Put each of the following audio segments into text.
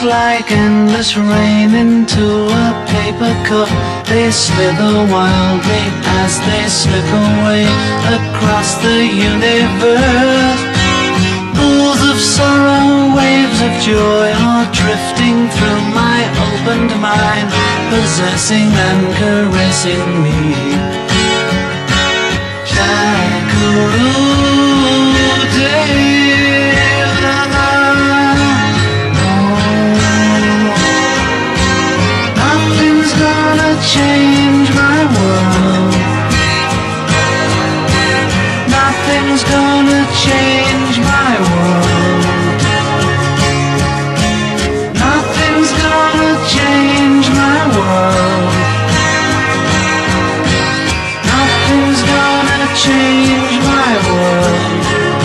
like endless rain into a paper cup. They slither wildly as they slip away across the universe. Pools of sorrow, waves of joy are drifting through my opened mind, possessing and caressing me. Nothing's gonna change my world. Nothing's gonna change my world. Nothing's gonna change my world. Nothing's gonna change my world.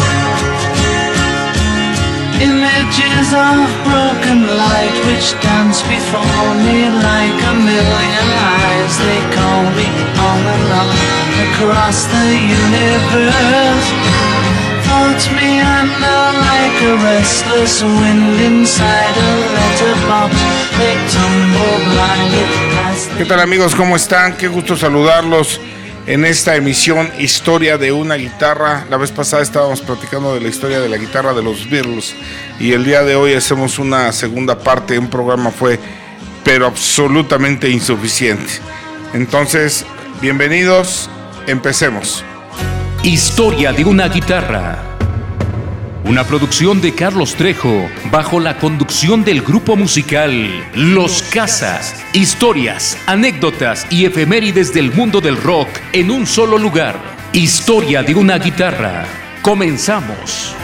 Images of broken light which dance before me like a million eyes. They call me on and on across the universe. Thoughts meander like a restless wind inside a letterbox. They tumble blindly past the... ¿Qué tal, amigos? ¿Cómo están? Qué gusto saludarlos en esta emisión Historia de una guitarra. La vez pasada estábamos platicando de la historia de la guitarra de los Beatles y el día de hoy hacemos una segunda parte. Un programa fue pero absolutamente insuficiente. Entonces, bienvenidos, empecemos. Historia de una guitarra. Una producción de Carlos Trejo bajo la conducción del grupo musical Los Casas. Historias, anécdotas y efemérides del mundo del rock en un solo lugar. Historia de una guitarra. Comenzamos.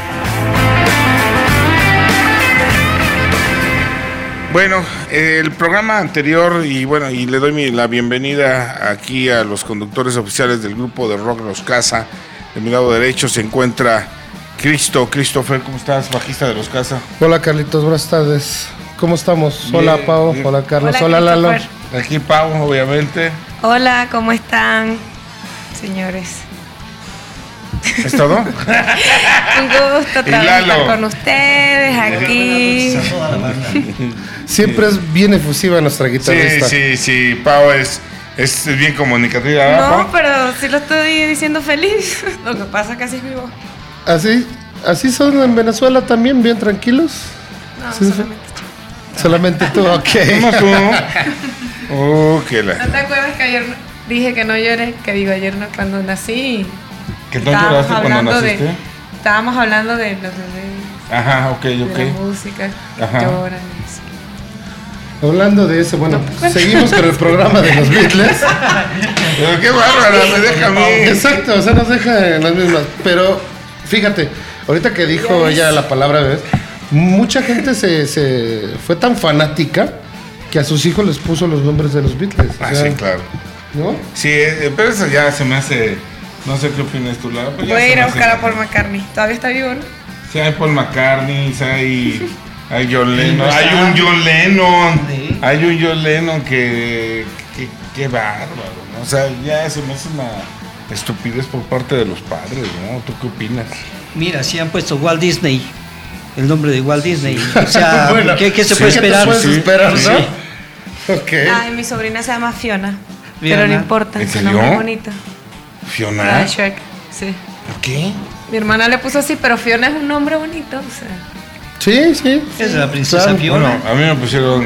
Bueno, el programa anterior y le doy la bienvenida aquí a los conductores oficiales del grupo de rock Los Casas. De mi lado derecho se encuentra Christopher, ¿cómo estás? Bajista de Los Casas. Hola Carlitos, buenas tardes. ¿Cómo estamos? Bien, hola Pau, bien. Hola Carlos, Hola, hola Lalo. Aquí Pau, obviamente. Hola, ¿cómo están, señores? ¿Es todo? Un gusto trabajar con ustedes aquí. Siempre es bien efusiva nuestra guitarrista. Sí, Pau es bien comunicativa, ¿verdad, No, Pau? pero sí lo estoy diciendo feliz. Lo que pasa es que así es mi voz. ¿Así son en Venezuela también, bien tranquilos? No, Sí, solamente tú, ok. ¿Cómo tú? ¿No te acuerdas que ayer dije que no lloré? Que digo, ayer no, cuando nací. ¿Que no lloraste cuando naciste? Estábamos hablando de los bebés. Ajá, ok. De la música. Ajá. Lloran y así. Hablando de eso, bueno, seguimos con el programa de los Beatles. Pero qué bárbara, me deja a mí. Exacto, o sea, nos deja en las mismas. Pero fíjate, ahorita que dijo ella la palabra bebés, mucha gente se fue tan fanática que a sus hijos les puso los nombres de los Beatles. Ah, sí, claro. ¿No? Sí, pero eso ya se me hace... No sé qué opinas tú, Lara. Voy a ir a buscar a Paul McCartney. ¿Todavía está vivo, no? Sí, hay Paul McCartney, hay John Lennon. Hay un John Lennon. Sí. Hay un John Lennon que qué bárbaro, ¿no? O sea, ya se me hace una estupidez por parte de los padres, ¿no? ¿Tú qué opinas? Mira, si han puesto Walt Disney, el nombre de Walt Disney. O sea, Bueno, ¿qué se sí, puede ¿qué te esperar? puedes esperar, ¿no? Sí. Ok. Ay, mi sobrina se llama Fiona. Fiona. Pero no importa, ¿En su nombre serio? es bonito. La ¿Fiona? de Shrek, sí. ¿Por qué? Mi hermana le puso así, pero Fiona es un nombre bonito, o sea. Sí. Es la princesa Claro. Fiona. Bueno, a mí me pusieron...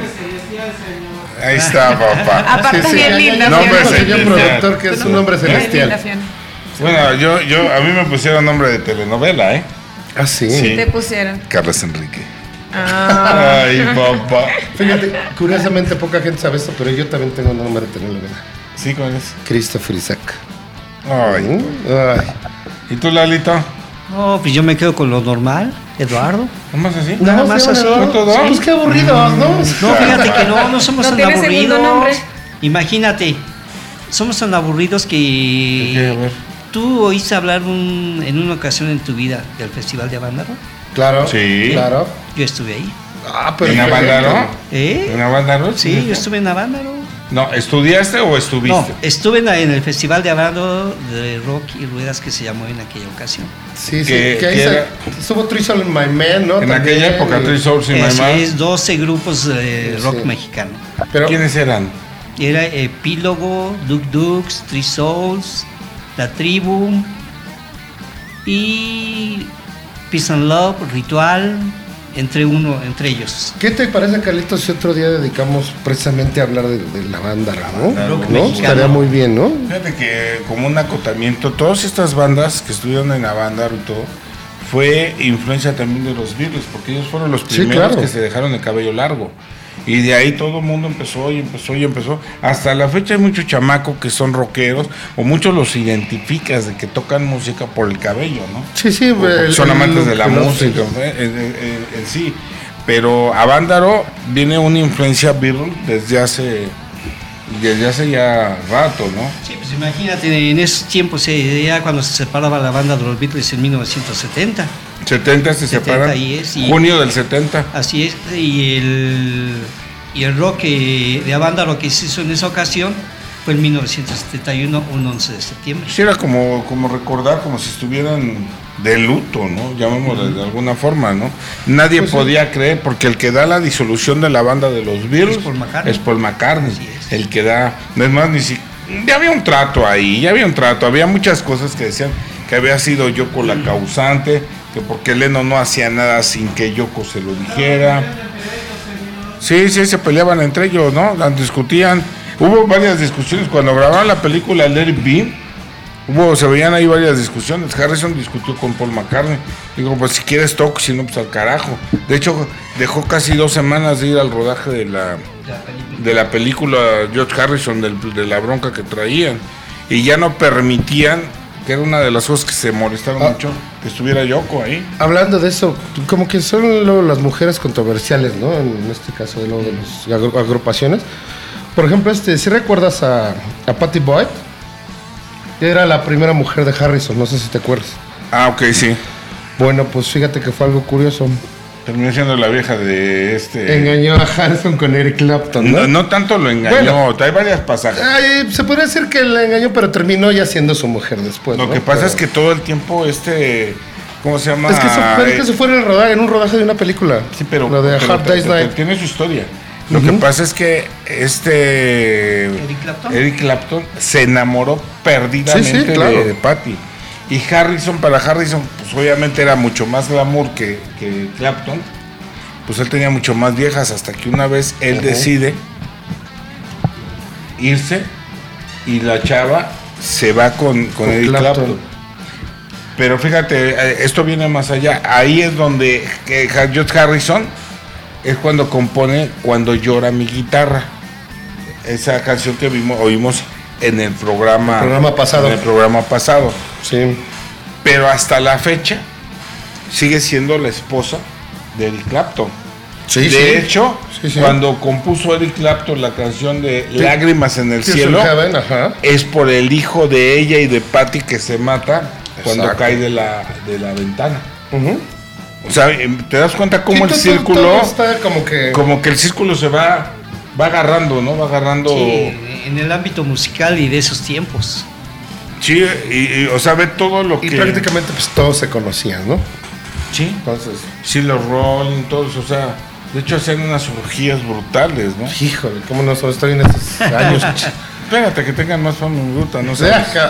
Ahí está, papá. Aparte es bien linda, No, Fiona. hombre, El señor celestial. productor que es un hombre Bien linda, celestial. Fiona. Bueno, a mí me pusieron nombre de telenovela, ¿eh? Ah, sí. Sí. Te pusieron. Carlos Enrique. Ah. Ay, papá. Fíjate, curiosamente poca gente sabe esto, pero yo también tengo un nombre de telenovela. Sí, ¿cuál es? Christopher Isaac. Ay. Ay. ¿Y tú, Lalito? No, pues yo me quedo con lo normal, Eduardo. ¿Cómo así? Nada más se llama así. Eduardo. ¿Todo? Pues qué aburridos, ¿no? No, fíjate que no somos No tan tiene segundo nombre. aburridos. Imagínate, somos tan aburridos ¿Qué? A que... ver. ¿Tú oíste hablar en una ocasión en tu vida del Festival de Avándaro? Claro. Sí. Claro. Yo estuve ahí. Ah, ¿En Avándaro? ¿Eh? ¿En Avándaro? Sí, yo estuve en Avándaro. No, ¿estudiaste o estuviste? No, estuve en el Festival de Hablando de Rock y Ruedas que se llamó en aquella ocasión. Sí, Que que ahí era- estuvo Three Souls in My Man, ¿no? En También, aquella época, Three Souls in My Así Man. es, 12 grupos de Sí. rock mexicano. Pero, ¿Quiénes eran? Era Epílogo, Duk Dukes, Three Souls, La Tribu y Peace and Love, Ritual, entre ellos. ¿qué te parece, Carlitos, si otro día dedicamos precisamente a hablar de la banda, ¿no? Rock ¿No? mexicano. Estaría muy bien, ¿no? Fíjate que como un acotamiento, todas estas bandas que estuvieron en Avándaro y todo, fue influencia también de los Beatles, porque ellos fueron los Sí, primeros claro. que se dejaron el cabello largo. Y de ahí todo el mundo empezó y empezó y empezó. Hasta la fecha hay muchos chamacos que son rockeros, o muchos los identificas de que tocan música por el cabello, ¿no? Sí, sí. O porque son amantes de la el música, en sí. Pero Avándaro viene una influencia Beatles desde hace ya rato, ¿no? Sí, pues imagínate, en esos tiempos, ya cuando se separaba la banda de los Beatles en 1970. 70 se 70 separan. ahí es, y- Junio del 70. Así es, y el rock de Avándaro que se hizo en esa ocasión fue en 1971, un 11 de septiembre. Sí, era como recordar, como si estuvieran de luto, ¿no? Llamémoslo de alguna forma, ¿no? Nadie Pues sí. podía creer, porque el que da la disolución de la banda de los Beatles Es Paul McCartney. es Paul McCartney. Así es. El que da, no es más, ya había un trato ahí, había muchas cosas que decían que había sido Yoko la causante, que porque Lennon no hacía nada sin que Yoko se lo dijera. Sí, se peleaban entre ellos, ¿no? Discutían. Hubo varias discusiones cuando grababan la película Let It Be. Se veían ahí varias discusiones. Harrison discutió con Paul McCartney. Digo, pues si quieres toco, si no, pues al carajo. De hecho, dejó casi 2 semanas de ir al rodaje de la película George Harrison, de la bronca que traían. Y ya no permitían, que era una de las cosas que se molestaron mucho, que estuviera Yoko ahí. Hablando de eso, como que son luego las mujeres controversiales, ¿no? En este caso de luego de las agrupaciones. Por ejemplo, si recuerdas a Patty Boyd, era la primera mujer de Harrison, no sé si te acuerdas. Ah, ok, sí. Bueno, pues fíjate que fue algo curioso. Terminó siendo la vieja de este... Engañó a Harrison con Eric Clapton, ¿no? No tanto lo engañó, Bueno. hay varias pasajes. Ay, se podría decir que la engañó, pero terminó ya siendo su mujer después. Lo ¿no? que pasa Pero- es que todo el tiempo ¿cómo se llama? Es que eso fue en un rodaje de una película. Sí, pero, Lo de pero Hard Day's Night. tiene su historia. Lo que pasa es que Eric Clapton se enamoró perdidamente Sí, claro. de Patty. Y para Harrison, pues obviamente era mucho más glamour que Clapton. Pues él tenía mucho más viejas, hasta que una vez él decide irse y la chava se va con Eric Clapton. Pero fíjate, esto viene más allá. Ahí es donde George Harrison es cuando compone Cuando llora mi guitarra. Esa canción que oímos en el programa pasado. En el programa pasado. Sí. Pero hasta la fecha sigue siendo la esposa de Eric Clapton. Sí, De hecho, Sí. cuando compuso Eric Clapton la canción de Lágrimas en el Tears cielo, in Heaven, ajá. es por el hijo de ella y de Patty que se mata cuando Exacto. cae de la ventana. Ujú. O sea, ¿te das cuenta cómo el Sí, círculo, todo está como que el círculo se va agarrando, ¿no? Va agarrando. Sí, en el ámbito musical y de esos tiempos. Sí, y, o sea, ve todo lo y que. prácticamente pues todos se conocían, ¿no? Sí. Entonces, Sí, los Rolling, todos, o sea, de hecho hacían unas orgías brutales, ¿no? híjole, cómo no estoy en esos años. Espérate que tengan más fama bruta, no sé.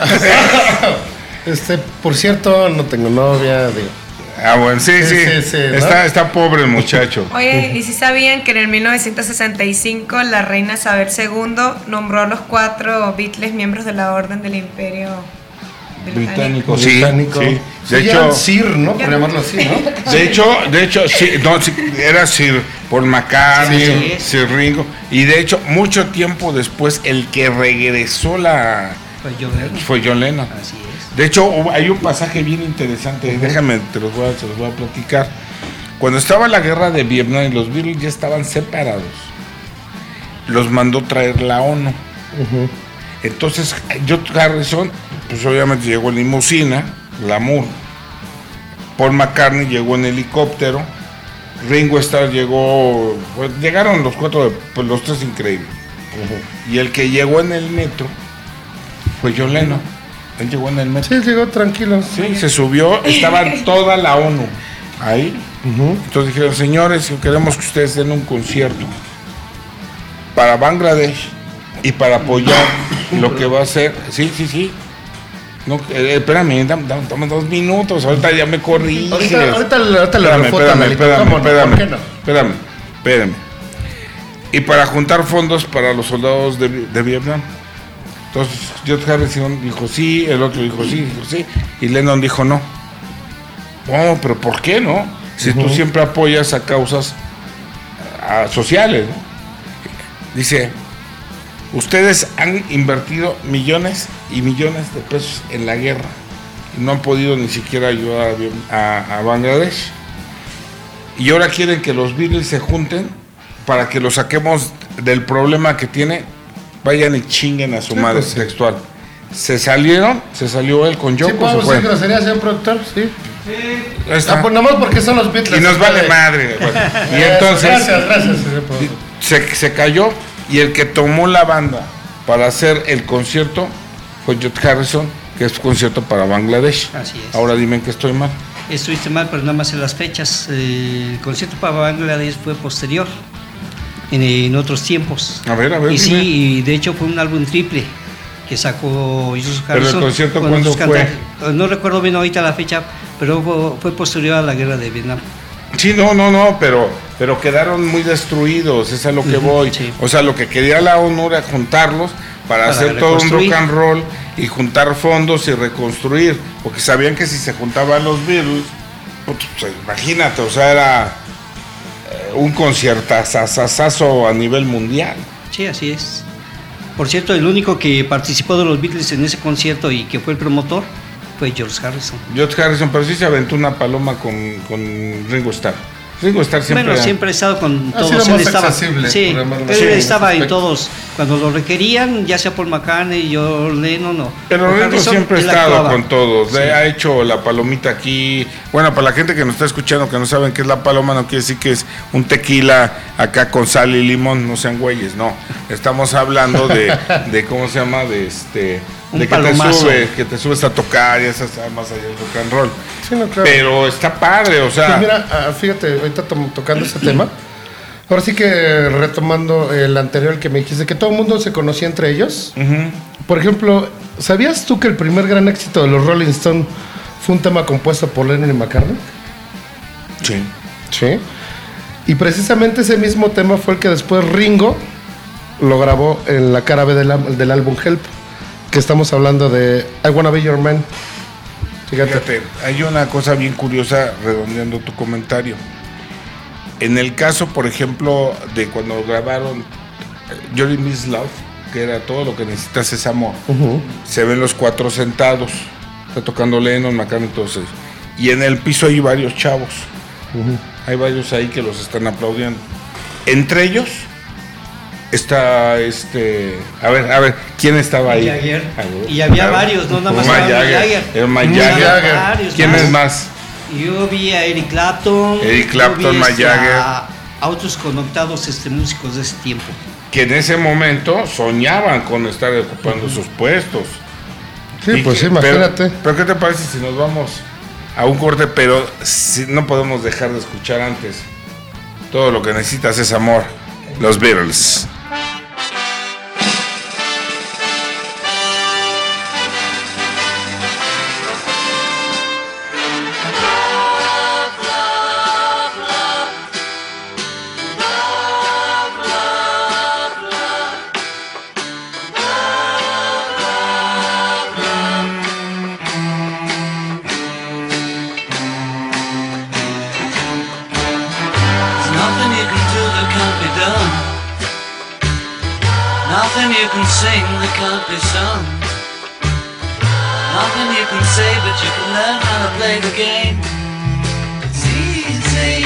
Por cierto, no tengo novia, digo. Ah, bueno, sí. ¿no? Está pobre el muchacho. Oye, ¿y si sabían que en el 1965 la reina Isabel II nombró a los 4 Beatles miembros de la Orden del Imperio Británico, sí. Británico. Sí. Sí, De ya hecho, Sir, ¿no? Por llamarlo así, ¿no? De hecho, sí, era Sir Paul McCartney, Sí, sí. Sir Ringo, y de hecho, mucho tiempo después, el que regresó Pues yo creo. fue John Lennon. Así es. De hecho, hay un pasaje bien interesante, déjame, se los voy a platicar. Cuando estaba la guerra de Vietnam y los Beatles ya estaban separados, los mandó traer la ONU. Entonces, George Harrison, pues obviamente llegó en limusina, glamour. Paul McCartney llegó en helicóptero. Ringo Starr llegó, pues, llegaron los 4, pues, los 3 increíbles. Y el que llegó en el metro fue John Lennon. Él llegó en el metro. Sí, llegó tranquilo. Sí, se subió, estaba toda la ONU ahí. Entonces dijeron, señores, queremos que ustedes den un concierto para Bangladesh y para apoyar lo que va a hacer. Sí. No, espérame, dame 2 minutos, ahorita ya me corriges. Ahorita le refutan. Espérame. Y para juntar fondos para los soldados de Vietnam. Entonces, George Harrison dijo sí, el otro dijo sí, y Lennon dijo no. No, pero ¿por qué no? Si tú siempre apoyas a causas sociales, ¿no? Dice, ustedes han invertido millones y millones de pesos en la guerra y no han podido ni siquiera ayudar a Bangladesh. Y ahora quieren que los Beatles se junten para que lo saquemos del problema que tiene. Vayan y chinguen a su madre, pues, textual. Se salió él con Yoko. ¿Sí podemos decir grosería, señor productor? Sí. Pues nada más porque son los Beatles. Y nos vale madre. Bueno. Y entonces gracias, señor productor. se cayó, y el que tomó la banda para hacer el concierto fue George Harrison, que es concierto para Bangladesh. Así es. Ahora dime que estoy mal. Estuviste mal, pero nada más en las fechas. El concierto para Bangladesh fue posterior, en otros tiempos. A ver. Y sí, y de hecho fue un álbum triple que sacó George Harrison. ¿Pero el concierto cuándo fue? No recuerdo bien ahorita la fecha, pero fue posterior a la guerra de Vietnam. Sí, no, pero quedaron muy destruidos, es a lo que voy. Sí. O sea, lo que quería la ONU era juntarlos para hacer todo un rock and roll y juntar fondos y reconstruir, porque sabían que si se juntaban los Beatles, pues, imagínate, o sea, era un conciertazazazo a nivel mundial. Sí, así es. Por cierto, el único que participó de los Beatles en ese concierto y que fue el promotor fue George Harrison. Pero sí se aventó una paloma con Ringo Starr. Ringo Starr siempre ha estado con todos. Ha sido más accesible. Sí, él estaba en todos. Cuando lo requerían, ya sea Paul McCartney, John Lennon o pero Ringo Harrison, siempre ha estado actuaba con todos. Sí. Ha hecho la palomita aquí. Bueno, para la gente que nos está escuchando, que no saben qué es la paloma, no quiere decir que es un tequila acá con sal y limón, no sean güeyes, no. Estamos hablando de ¿cómo se llama? De que te subes a tocar y esas más allá del rock and roll. Sí, no, claro. Pero está padre, o sea. Pues mira, fíjate, ahorita tocando ese tema. Ahora sí que retomando el anterior que me dijiste, que todo el mundo se conocía entre ellos. Por ejemplo, ¿sabías tú que el primer gran éxito de los Rolling Stones fue un tema compuesto por Lennon y McCartney? Sí. Y precisamente ese mismo tema fue el que después Ringo lo grabó en la cara B del álbum Help, que estamos hablando de I Wanna Be Your Man. Fíjate, hay una cosa bien curiosa redondeando tu comentario. En el caso, por ejemplo, de cuando grabaron Johnny Miss Love, que era Todo lo que necesitas es amor, se ven los 4 sentados, está tocando Lennon, McCartney, entonces, y en el piso hay varios chavos, hay varios ahí que los están aplaudiendo. Entre ellos está a ver, ¿quién estaba ahí? Jagger. Y había varios, no nada más Mick Jagger. Mick Jagger. ¿Quién es más? Yo vi a Eric Clapton, Mick Jagger. A otros connotados músicos de ese tiempo. Que en ese momento soñaban con estar ocupando sus puestos. Sí, pues sí, imagínate. Pero ¿qué te parece si nos vamos a un corte? Pero si no podemos dejar de escuchar antes Todo lo que necesitas es amor, los Beatles. Nothing you can sing that can't be sung. Nothing you can say, but you can learn how to play the game. It's easy.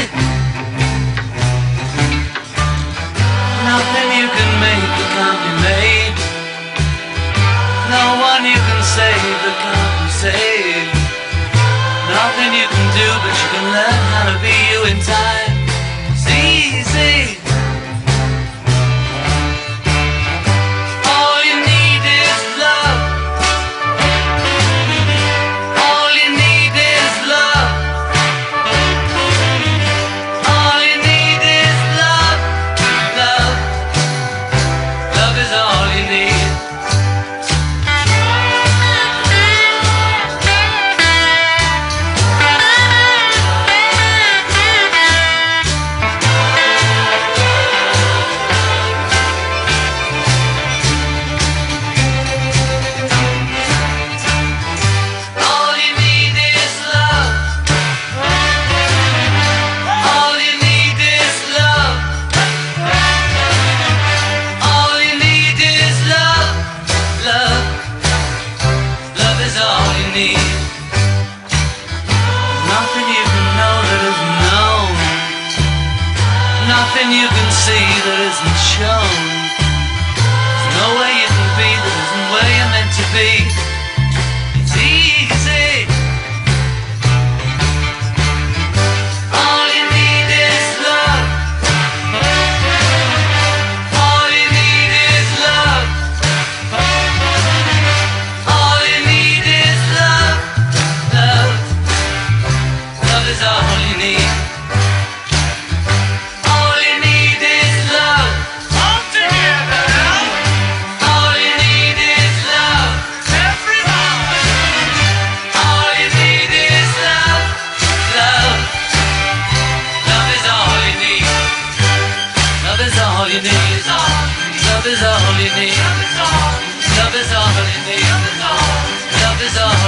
Nothing you can make that can't be made. No one you can save that can't be saved. Nothing you can do, but you can learn how to be you in time. It's easy.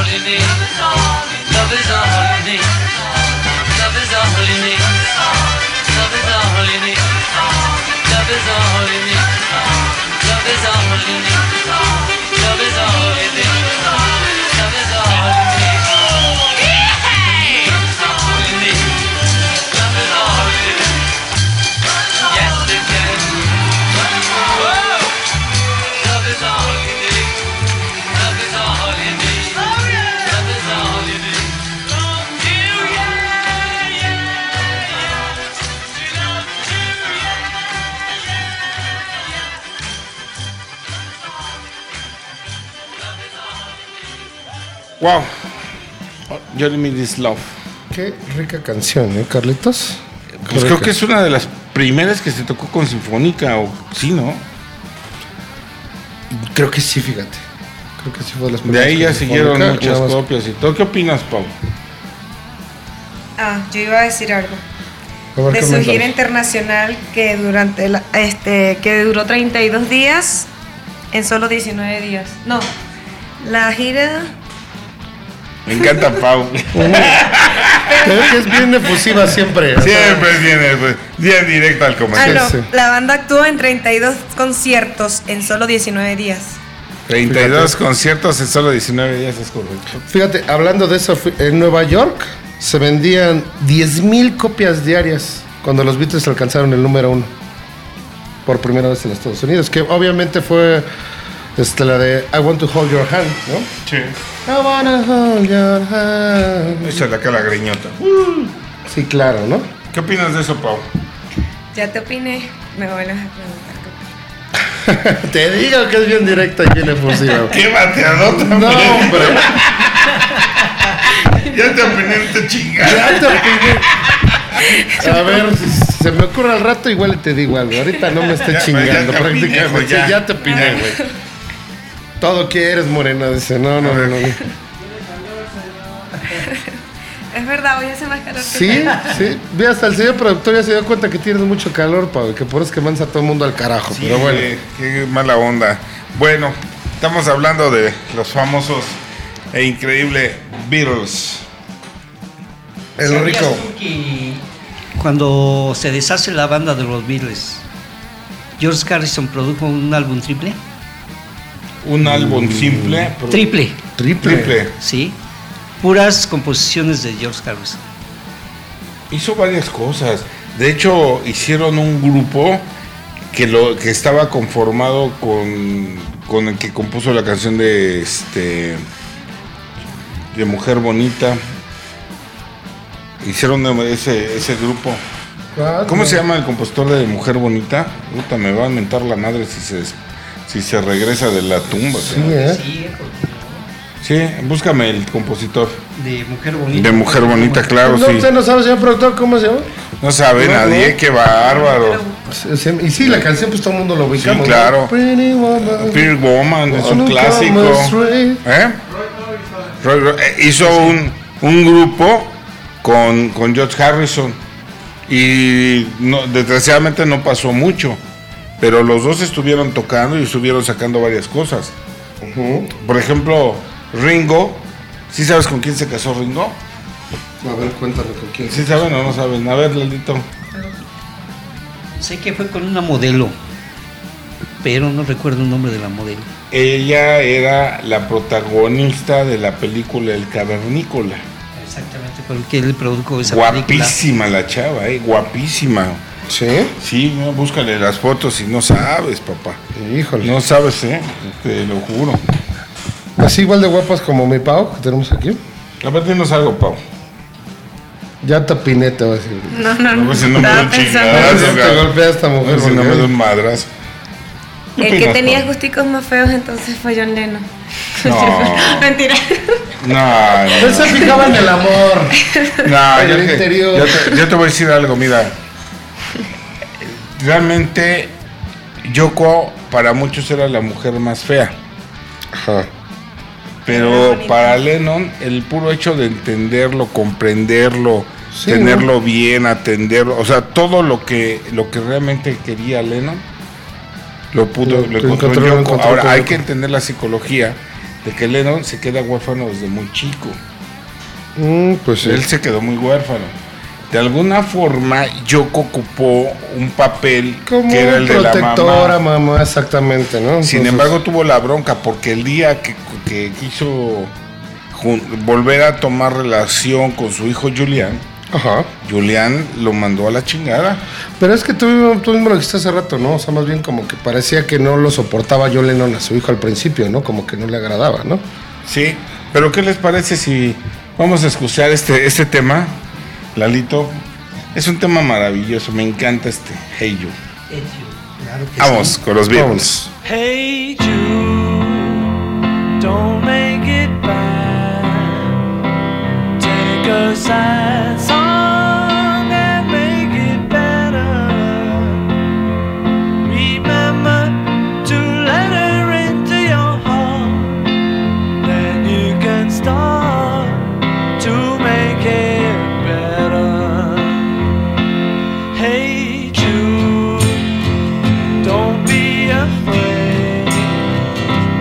you need. Love is all you need. Love is all you need. Love is all you need. Love is all you need. Love is all you need. Love is all you need. Love is all you need. Wow. You Me This Love. Qué rica canción, Carlitos? Pues creo que es una de las primeras que se tocó con sinfónica, o sí, ¿no? Creo que sí, fíjate. Creo que sí fue de las De primeras ahí ya con siguieron sinfónica, muchas nada más. copias y todo. ¿Qué opinas, Pau? Yo iba a decir algo. A ver, De su coméntanos. gira internacional que durante que duró 32 días en solo 19 días. No, la gira. Me encanta Pau. Creo que es bien efusiva siempre. o sea, Siempre viene pues, bien directo al comentario. no, sí. la banda actuó en 32 conciertos en solo 19 días. 32 conciertos en solo 19 días, es correcto. Fíjate, hablando de eso, en Nueva York se vendían 10,000 copias diarias cuando los Beatles alcanzaron el número 1 por primera vez en Estados Unidos, que obviamente fue la de I Want to Hold Your Hand, ¿no? Sí. I wanna hold your hand. Esa es la que la greñota. Sí, claro, ¿no? ¿Qué opinas de eso, Pau? Ya te opiné, me vuelves a preguntar. Te digo que es bien directa y bien efusiva. ¡Qué bateador! No, hombre. Ya te opiné, te chingas. Ya te opiné. A ver, si se me ocurre al rato, igual te digo algo. Ahorita no me esté Ya, chingando ya te opiné, prácticamente. güey, ya. Sí, ya te opiné, güey. Todo quieres, morena, dice. No. Es verdad, hoy hace más calor que Sí, ayer. sí. Vi hasta el señor productor ya se dio cuenta que tienes mucho calor, Pablo, que por eso es que mandas a todo el mundo al carajo. Sí, pero bueno. qué mala onda. Bueno, estamos hablando de los famosos e increíble Beatles. El ¿Sabías rico. tú que cuando se deshace la banda de los Beatles, George Harrison produjo un álbum triple? Un álbum simple. Triple, Triple. sí. Puras composiciones de George Harrison. Hizo varias cosas. De hecho, hicieron un grupo que estaba conformado con el que compuso la canción de Mujer Bonita. Hicieron ese grupo. ¿Cómo se llama el compositor de Mujer Bonita? Puta, me va a mentar la madre si se regresa de la tumba. Sí, cabrón. Sí, Sí, búscame el compositor. de Mujer Bonita. De Mujer Bonita, claro, No, sí. usted no sabe, señor productor, ¿cómo se llama? No sabe No, nadie, no. qué bárbaro. Y sí, la canción, pues todo el mundo lo ubicamos. Sí, claro. ¿no? Pretty woman. Pretty Woman es un Wanna clásico. come straight. ¿Eh? Hizo un grupo con George Harrison y desgraciadamente no pasó mucho, pero los dos estuvieron tocando y estuvieron sacando varias cosas. Por ejemplo, Ringo, ¿sí sabes con quién se casó Ringo? A ver, cuéntame con quién. ¿Sí saben o no saben? A ver, Laldito. Sé que fue con una modelo, pero no recuerdo el nombre de la modelo. Ella era la protagonista de la película El Cavernícola. Exactamente, porque él produjo esa película. Guapísima la chava, guapísima. ¿Sí? Sí, no, búscale las fotos y no sabes, papá. Híjole. No sabes, te lo juro. Así igual de guapas como mi Pau, que tenemos aquí. A ver, dinos algo, Pau. Ya tapiné, te voy a decir. No, A ver si no me da estaba un pensando. chingadazo, Te cabrón. golpea esta A mujer. ver si no porque- me da un madrazo. ¿Qué El que opinas, tenía Pau? gusticos más feos entonces fue John Lennon. No. Mentira. Él se fijaba en el amor. No, En el interior. yo te voy a decir algo, mira. Realmente, Yoko para muchos era la mujer más fea. Ajá. Pero para Lennon, el puro hecho de entenderlo, comprenderlo, Sí, tenerlo bien, atenderlo, o sea, todo lo que realmente quería Lennon, lo Lo encontró en encontró Yoko. con Ahora, hay Yoko. que entender la psicología de que Lennon se queda huérfano desde muy chico. Pues sí. Él se quedó muy huérfano. De alguna forma, Yoko ocupó un papel Como que era el de la protectora, mamá. exactamente, ¿no? Sin embargo, tuvo la bronca porque el día que quiso volver a tomar relación con su hijo Julián, Ajá. Julián lo mandó a la chingada. Pero es que tú mismo lo dijiste hace rato, ¿no? O sea, más bien como que parecía que no lo soportaba John Lennon a su hijo al principio, ¿no? Como que no le agradaba, ¿no? Sí, pero ¿qué les parece si vamos a escuchar este tema? Lalito, es un tema maravilloso, me encanta este Hey You. Claro que Vamos sí. con los Beatles. Hey Jude, don't make it bad. Take a sad song and make it better. Remember to let her into your heart. Then you can start to make it better. Hey Jude, don't be afraid.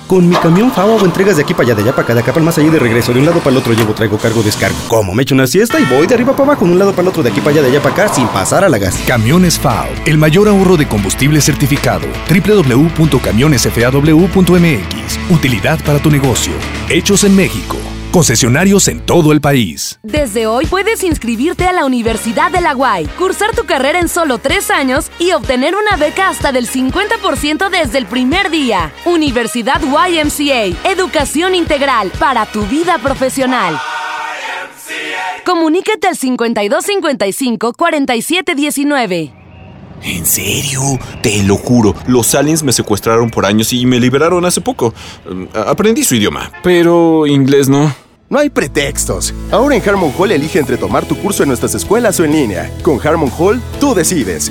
Con mi camión FAO hago entregas de aquí para allá, de allá para acá, de acá para el más allá y de regreso. De un lado para el otro llevo, traigo, cargo, descargo. Como me echo una siesta y voy de arriba para abajo, de un lado para el otro, de aquí para allá, de allá para acá, sin pasar a la gas. Camiones FAO, el mayor ahorro de combustible certificado. www.camionesfaw.mx. Utilidad para tu negocio. Hechos en México. Concesionarios en todo el país. Desde hoy puedes inscribirte a la Universidad de la UAY, cursar tu carrera en solo 3 años y obtener una beca hasta del 50% desde el primer día. Universidad YMCA, educación integral para tu vida profesional. Comunícate al 5255-4719. ¿En serio? Te lo juro, los aliens me secuestraron por años y me liberaron hace poco. Aprendí su idioma, pero inglés no. No hay pretextos. Ahora en Harmon Hall elige entre tomar tu curso en nuestras escuelas o en línea. Con Harmon Hall, tú decides.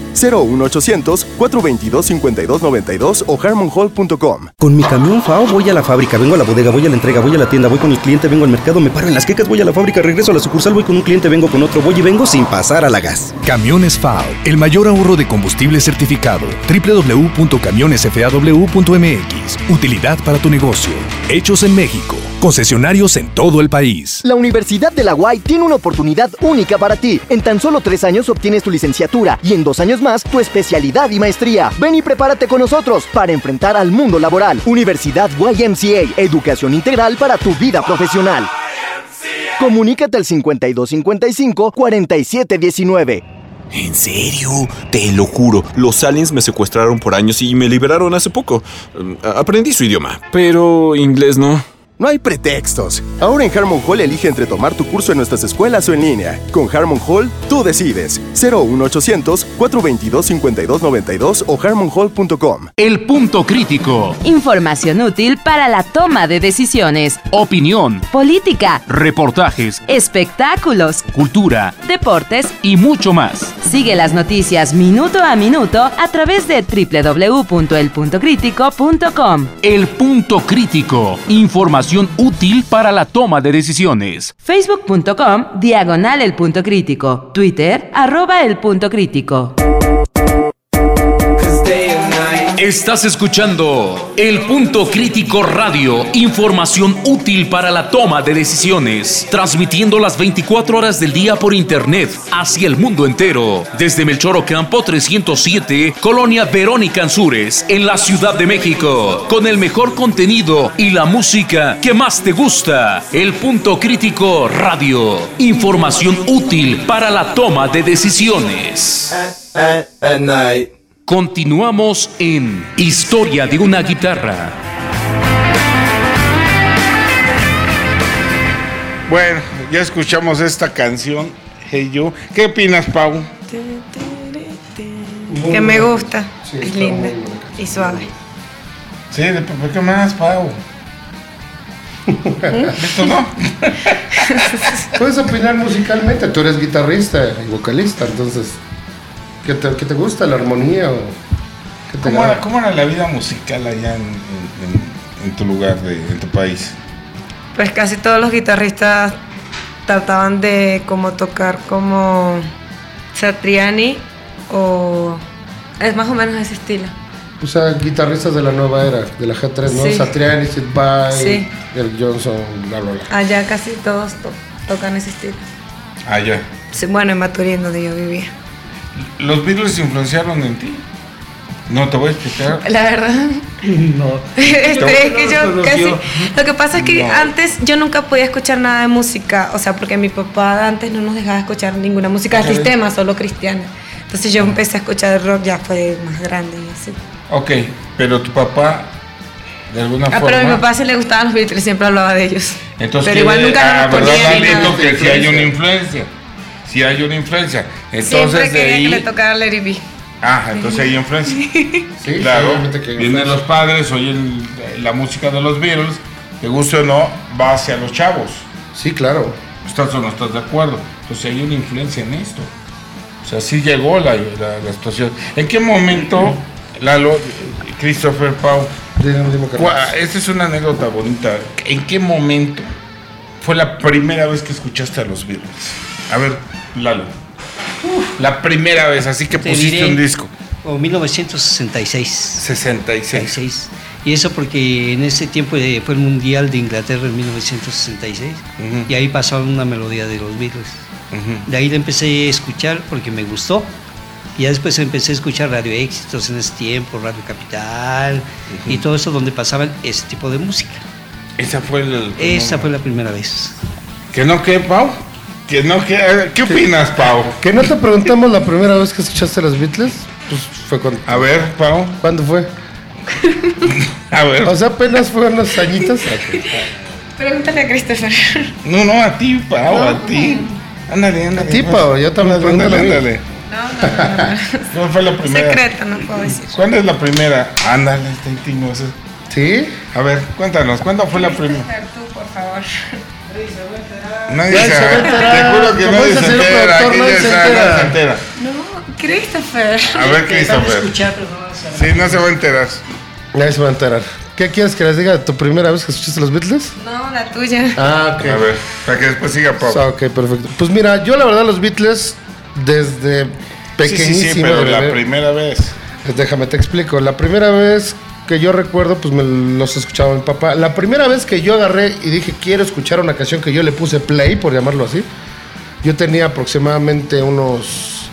01800-422-5292 o harmonhall.com. Con mi camión FAO voy a la fábrica, vengo a la bodega, voy a la entrega, voy a la tienda, voy con el cliente, vengo al mercado, me paro en las quecas, voy a la fábrica, regreso a la sucursal, voy con un cliente, vengo con otro, voy y vengo sin pasar a la gas. Camiones FAO, el mayor ahorro de combustible certificado. www.camionesfaw.mx. Utilidad para tu negocio. Hechos en México. Concesionarios en todo el país. La Universidad de la UAY tiene una oportunidad única para ti. En tan solo 3 años obtienes tu licenciatura y en 2 años más tu especialidad y maestría. Ven y prepárate con nosotros para enfrentar al mundo laboral. Universidad YMCA, educación integral para tu vida profesional. Comunícate al 5255-4719. ¿En serio? Te lo juro, los aliens me secuestraron por años y me liberaron hace poco. Aprendí su idioma, pero inglés no. No hay pretextos. Ahora en Harmon Hall elige entre tomar tu curso en nuestras escuelas o en línea. Con Harmon Hall, tú decides. 01800-422-5292 o harmonhall.com. El punto crítico. Información útil para la toma de decisiones. Opinión. Política. Reportajes. Espectáculos. Cultura. Deportes. Y mucho más. Sigue las noticias minuto a minuto a través de www.elpuntocritico.com. El punto crítico. Información útil para la toma de decisiones. Facebook.com/El Punto Crítico. Twitter @El Punto Crítico. Estás escuchando El Punto Crítico Radio, información útil para la toma de decisiones, transmitiendo las 24 horas del día por internet hacia el mundo entero, desde Melchor Ocampo 307, Colonia Verónica Ansúrez, en la Ciudad de México, con el mejor contenido y la música que más te gusta. El Punto Crítico Radio, información útil para la toma de decisiones. At night. Continuamos en Historia de una Guitarra. Bueno, ya escuchamos esta canción, Hey You. ¿Qué opinas, Pau? Que me gusta. Sí, es está linda muy buena. y suave. Sí, ¿por qué más, Pau? ¿Esto no? Puedes opinar musicalmente, tú eres guitarrista y vocalista, entonces, ¿qué te gusta? ¿La armonía o qué te agrada? ¿Cómo era la vida musical allá en tu lugar, en tu país? Pues casi todos los guitarristas trataban de como tocar como Satriani o es más o menos ese estilo. O sea, guitarristas de la nueva era, de la G3, ¿no? Sí. Satriani, Sid Vai, Sí. Eric Johnson, bla, bla, bla. Allá casi todos tocan ese estilo. Allá. Sí, bueno, en Maturín, donde yo vivía. ¿Los Beatles influenciaron en ti? No, te voy a explicar. La verdad. No. Es que yo No, casi. yo- Lo que pasa es que No. antes yo nunca podía escuchar nada de música. O sea, porque mi papá antes no nos dejaba escuchar ninguna música de sistema, solo cristiana. Entonces yo empecé a escuchar rock ya fue más grande y así. Ok, pero tu papá, de alguna forma... Pero a mi papá sí le gustaban los Beatles, siempre hablaba de ellos. Entonces, pero igual nunca nos ¿verdad, ponía ni Lalito, nada. que sí hay una influencia? Sí hay una influencia. Siempre Entonces, de quería que le ahí... tocara Let It Be. Entonces hay influencia. Sí, Claro, obviamente que hay vienen influencia. los padres, oyen la música de los Beatles, te guste o no, va hacia los chavos. Sí, claro. ¿Estás o no estás de acuerdo? Entonces hay una influencia en esto. O sea, sí llegó la situación. ¿En qué momento, Lalo, Christopher, Pau, Dime, Carlos. esta es una anécdota bonita, ¿en qué momento fue la primera vez que escuchaste a los Beatles? A ver, Lalo. La primera vez, así que Te pusiste diré, un disco. O 1966. 66. Y eso porque en ese tiempo fue el Mundial de Inglaterra en 1966 y ahí pasaron una melodía de los Beatles. De ahí la empecé a escuchar porque me gustó. Y ya después empecé a escuchar Radio Éxitos en ese tiempo, Radio Capital y todo eso donde pasaban ese tipo de música. Esa fue la primera vez. ¿Que no qué, Pau? ¿Que no qué? ¿Qué opinas, Pau? Que no te preguntamos la primera vez que escuchaste los Beatles. Pues fue cuando. A ver, Pau. ¿Cuándo fue? A ver. O sea, apenas fueron unos añitos. Pregúntale a Christopher. No, a ti, Pau, a ti. Ándale. A ti, Pau, yo también pregúntale. Ándale. No. ¿Cuándo fue la primera? Secreto, no puedo decir. ¿Cuándo es la primera? Ándale, está íntimo eso. ¿Sí? A ver, cuéntanos, ¿cuándo fue la primera? Tú, por favor. Nadie se entera. Te juro que nadie se entera. Aquí ya se entera. No, Christopher. A ver, Christopher. Sí, no se va a enterar. Nadie se va a enterar. ¿Qué quieres que les diga? ¿Tu primera vez que escuchaste los Beatles? No, la tuya. Ah, ok. A ver, para que después siga Pau. Ok, perfecto. Pues mira, yo la verdad los Beatles desde pequeñísimo. Sí, pero la primera vez. Déjame te explico. La primera vez que yo recuerdo, pues me los escuchaba mi papá. La primera vez que yo agarré y dije, quiero escuchar una canción que yo le puse play, por llamarlo así, yo tenía aproximadamente unos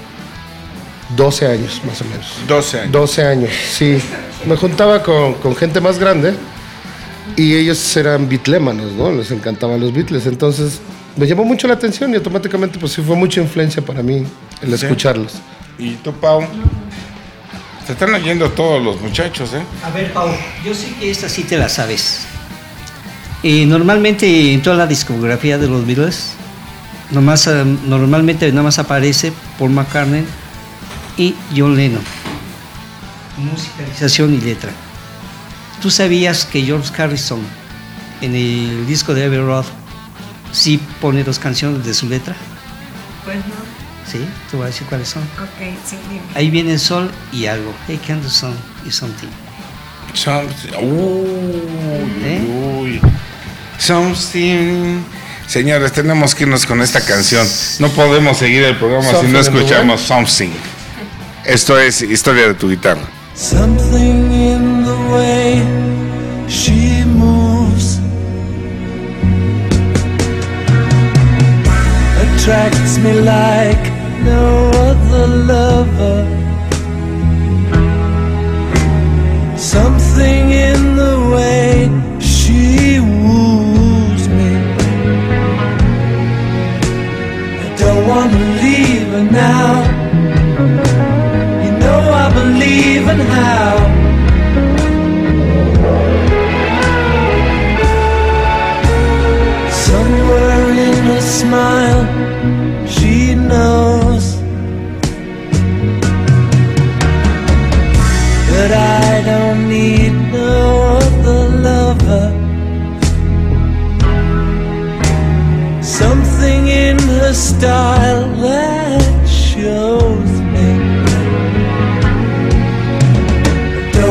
12 años, más o menos. 12 años. 12 años, sí. Me juntaba con gente más grande y ellos eran beatlémanos, ¿no? Les encantaban los Beatles. Entonces me llamó mucho la atención y automáticamente pues sí fue mucha influencia para mí el escucharlos. ¿Y tú, Pau? Se están oyendo todos los muchachos, ¿eh? A ver, Pau, yo sé que esta sí te la sabes. Normalmente en toda la discografía de los Beatles, normalmente nada más aparece Paul McCartney y John Lennon. Musicalización y letra. ¿Tú sabías que George Harrison en el disco de Abbey Road sí pone 2 canciones de su letra? Pues no. Sí, te voy a decir cuáles son. Ok, sí, dime. Ahí viene Sol y algo. Hey, can do some y something. Uy. Something. Señores, tenemos que irnos con esta canción. No podemos seguir el programa si no escuchamos Something. Esto es Historia de tu Guitarra. Something in the way she moves attracts me like no other lover. Something in the way she woos me. I don't wanna leave her now. You know I believe in how. Somewhere in her smile she knows that I don't need no other lover. Something in her style that shows me I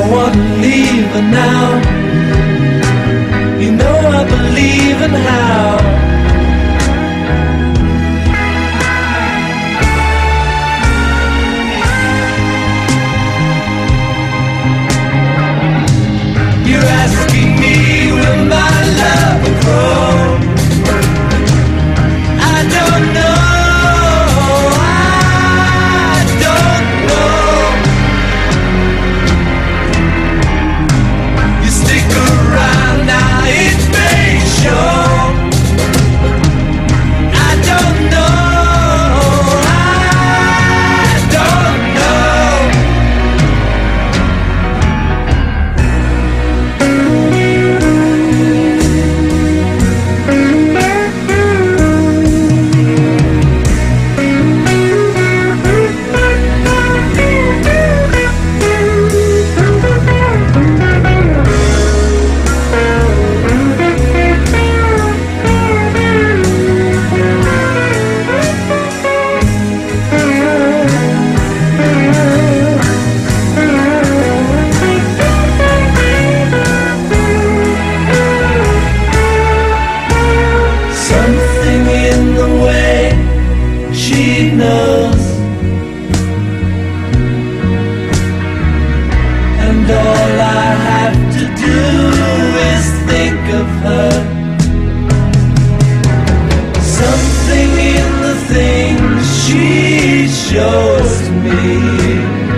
yours to me.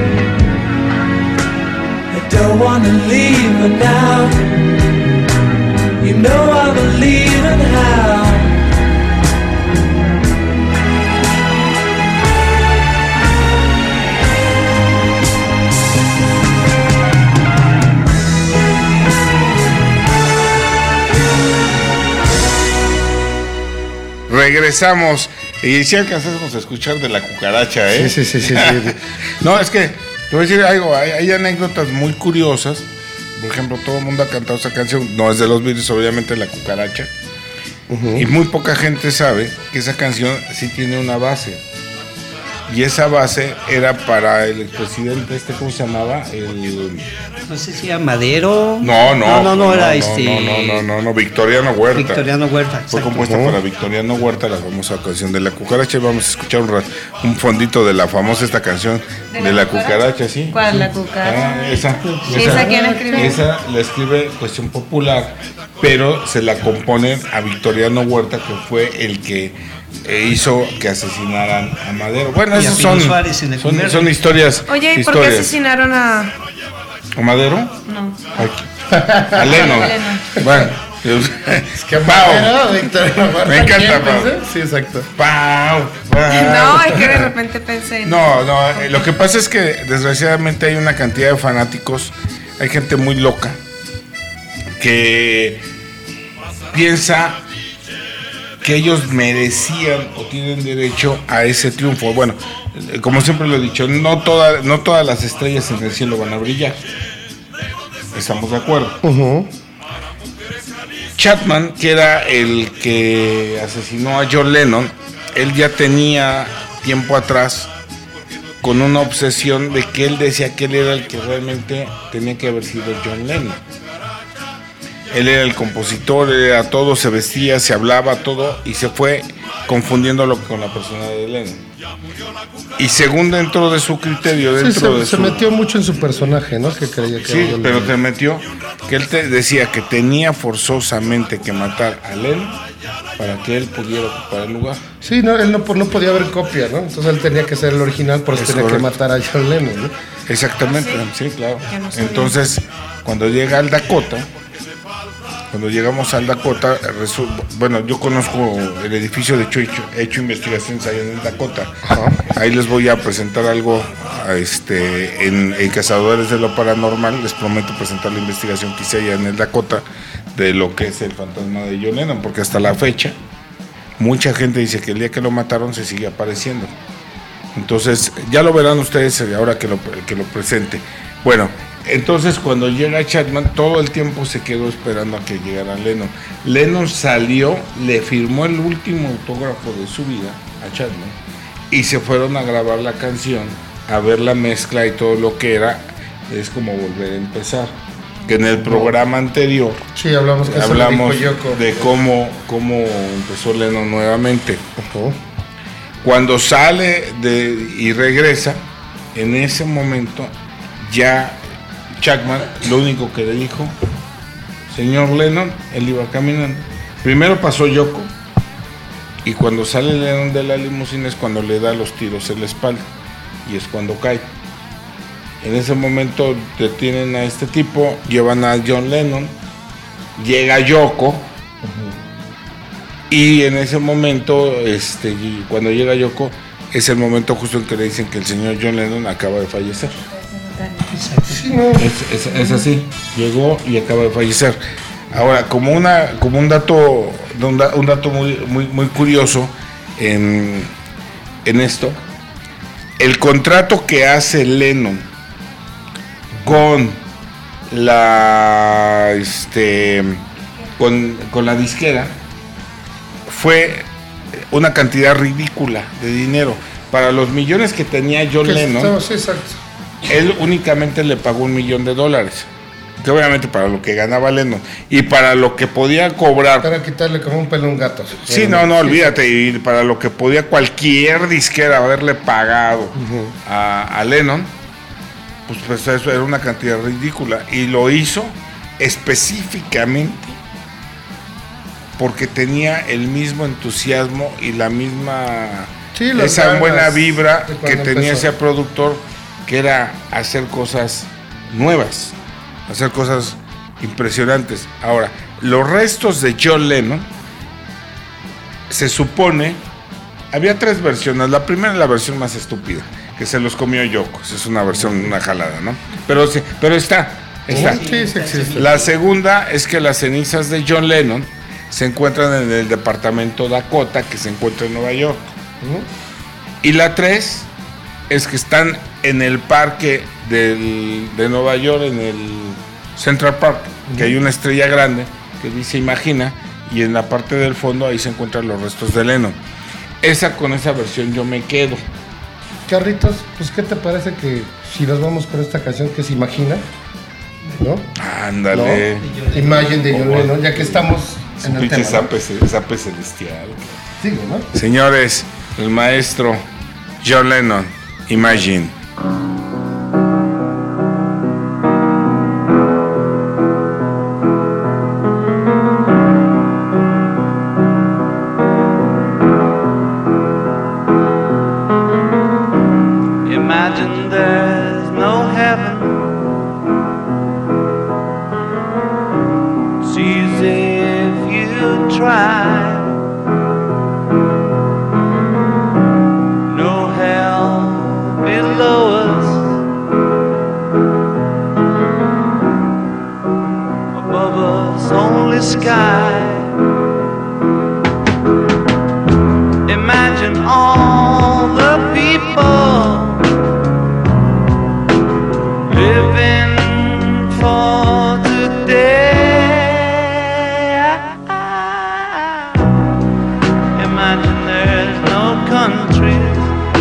I don't wanna leave her now. You know I believe in how. Regresamos. Y si alcanzamos a escuchar de la cucaracha, ¿eh? Sí. No, es que te voy a decir algo. Hay anécdotas muy curiosas. Por ejemplo, todo el mundo ha cantado esa canción. No es de los Beatles, obviamente, la cucaracha. Y muy poca gente sabe que esa canción sí tiene una base. Y esa base era para el expresidente, ¿cómo se llamaba? No sé si era Madero. No, era Victoriano Huerta. Victoriano Huerta. Fue compuesta para Victoriano Huerta, la famosa canción de la cucaracha. Vamos a escuchar un fondito de la famosa esta canción de la cucaracha, ¿sí? ¿Cuál? La cucaracha. Esa ¿Quién la escribe? Esa la escribe Cuestión Popular, pero se la componen a Victoriano Huerta, que fue el que hizo que asesinaran a Madero. Bueno, esas son historias. Oye, ¿y por qué asesinaron a Madero? No. A Lennon. Bueno, es que Madero, Victoriano Huerta. Me encanta, Pau. Sí, exacto. Pau. No, es que de repente pensé. No, lo que pasa es que desgraciadamente hay una cantidad de fanáticos, hay gente muy loca que piensa que ellos merecían o tienen derecho a ese triunfo. Bueno, como siempre lo he dicho, no todas las estrellas en el cielo van a brillar. ¿Estamos de acuerdo? Chapman, que era el que asesinó a John Lennon, él ya tenía tiempo atrás con una obsesión de que él decía que él era el que realmente tenía que haber sido John Lennon. Él era el compositor, era todo, se vestía, se hablaba, todo, y se fue confundiéndolo con la persona de Lennon. Y según dentro de su criterio, se metió mucho en su personaje, ¿no? Que creía que sí, pero se metió que él decía que tenía forzosamente que matar a Lennon para que él pudiera ocupar el lugar. Sí, no, él no podía haber copia, ¿no? Entonces él tenía que ser el original, por eso tenía que matar a John Lennon, ¿no? Exactamente, sí, claro. Entonces, cuando llega al Dakota, cuando llegamos al Dakota, bueno, yo conozco el edificio, de hecho he hecho investigaciones ahí en el Dakota. Ahí les voy a presentar algo en Cazadores de lo Paranormal. Les prometo presentar la investigación que hice allá en el Dakota de lo que es el fantasma de John Lennon, porque hasta la fecha mucha gente dice que el día que lo mataron se sigue apareciendo. Entonces ya lo verán ustedes ahora que lo presente. Bueno, entonces cuando llega Chapman, todo el tiempo se quedó esperando a que llegara Lennon. Lennon salió, le firmó el último autógrafo de su vida a Chapman y se fueron a grabar la canción, a ver la mezcla y todo lo que era. Es como volver a empezar. Que en el programa anterior hablamos de cómo empezó Lennon nuevamente. Cuando sale y regresa, en ese momento ya Chapman lo único que le dijo, señor Lennon, él iba caminando. Primero pasó Yoko, y cuando sale Lennon de la limusina es cuando le da los tiros en la espalda, y es cuando cae. En ese momento detienen a este tipo, llevan a John Lennon, llega Yoko, y en ese momento, cuando llega Yoko, es el momento justo en que le dicen que el señor John Lennon acaba de fallecer. Es así, llegó y acaba de fallecer. Ahora, como un dato muy curioso en esto, el contrato que hace Lennon con la con la disquera fue una cantidad ridícula de dinero para los millones que tenía John Lennon. Sí, exacto. Él únicamente le pagó $1 millón, que obviamente para lo que ganaba Lennon y para lo que podía cobrar. Para quitarle como un pelo a un gato. Sí, no, olvídate. Y para lo que podía cualquier disquera haberle pagado a Lennon, pues eso era una cantidad ridícula. Y lo hizo específicamente porque tenía el mismo entusiasmo y la misma Sí, las esa ganas buena vibra de que cuando tenía empezó. ese productor, que era hacer cosas nuevas, hacer cosas impresionantes. Ahora, los restos de John Lennon, se supone, había 3 versiones. La primera es la versión más estúpida, que se los comió Yoko. Esa es una versión, una jalada, ¿no? Pero está. Sí, existe. La segunda es que las cenizas de John Lennon se encuentran en el departamento Dakota, que se encuentra en Nueva York. Y la 3 es que están en el parque de Nueva York, en el Central Park, que hay una estrella grande que dice Imagina, y en la parte del fondo ahí se encuentran los restos de Lennon. Con esa versión yo me quedo. Carlitos, pues ¿qué te parece que si nos vamos con esta canción que se Imagina? ¿No? Ándale. ¿No? Imagine de John Lennon, ya que estamos en el tema. Zape celestial. Sigue, ¿no? Señores, el maestro John Lennon, Imagine. Imagine there's no heaven. It's easy if you try. No hell below us. Above us only sky. Imagine all the people living for today. Imagine there's no countries.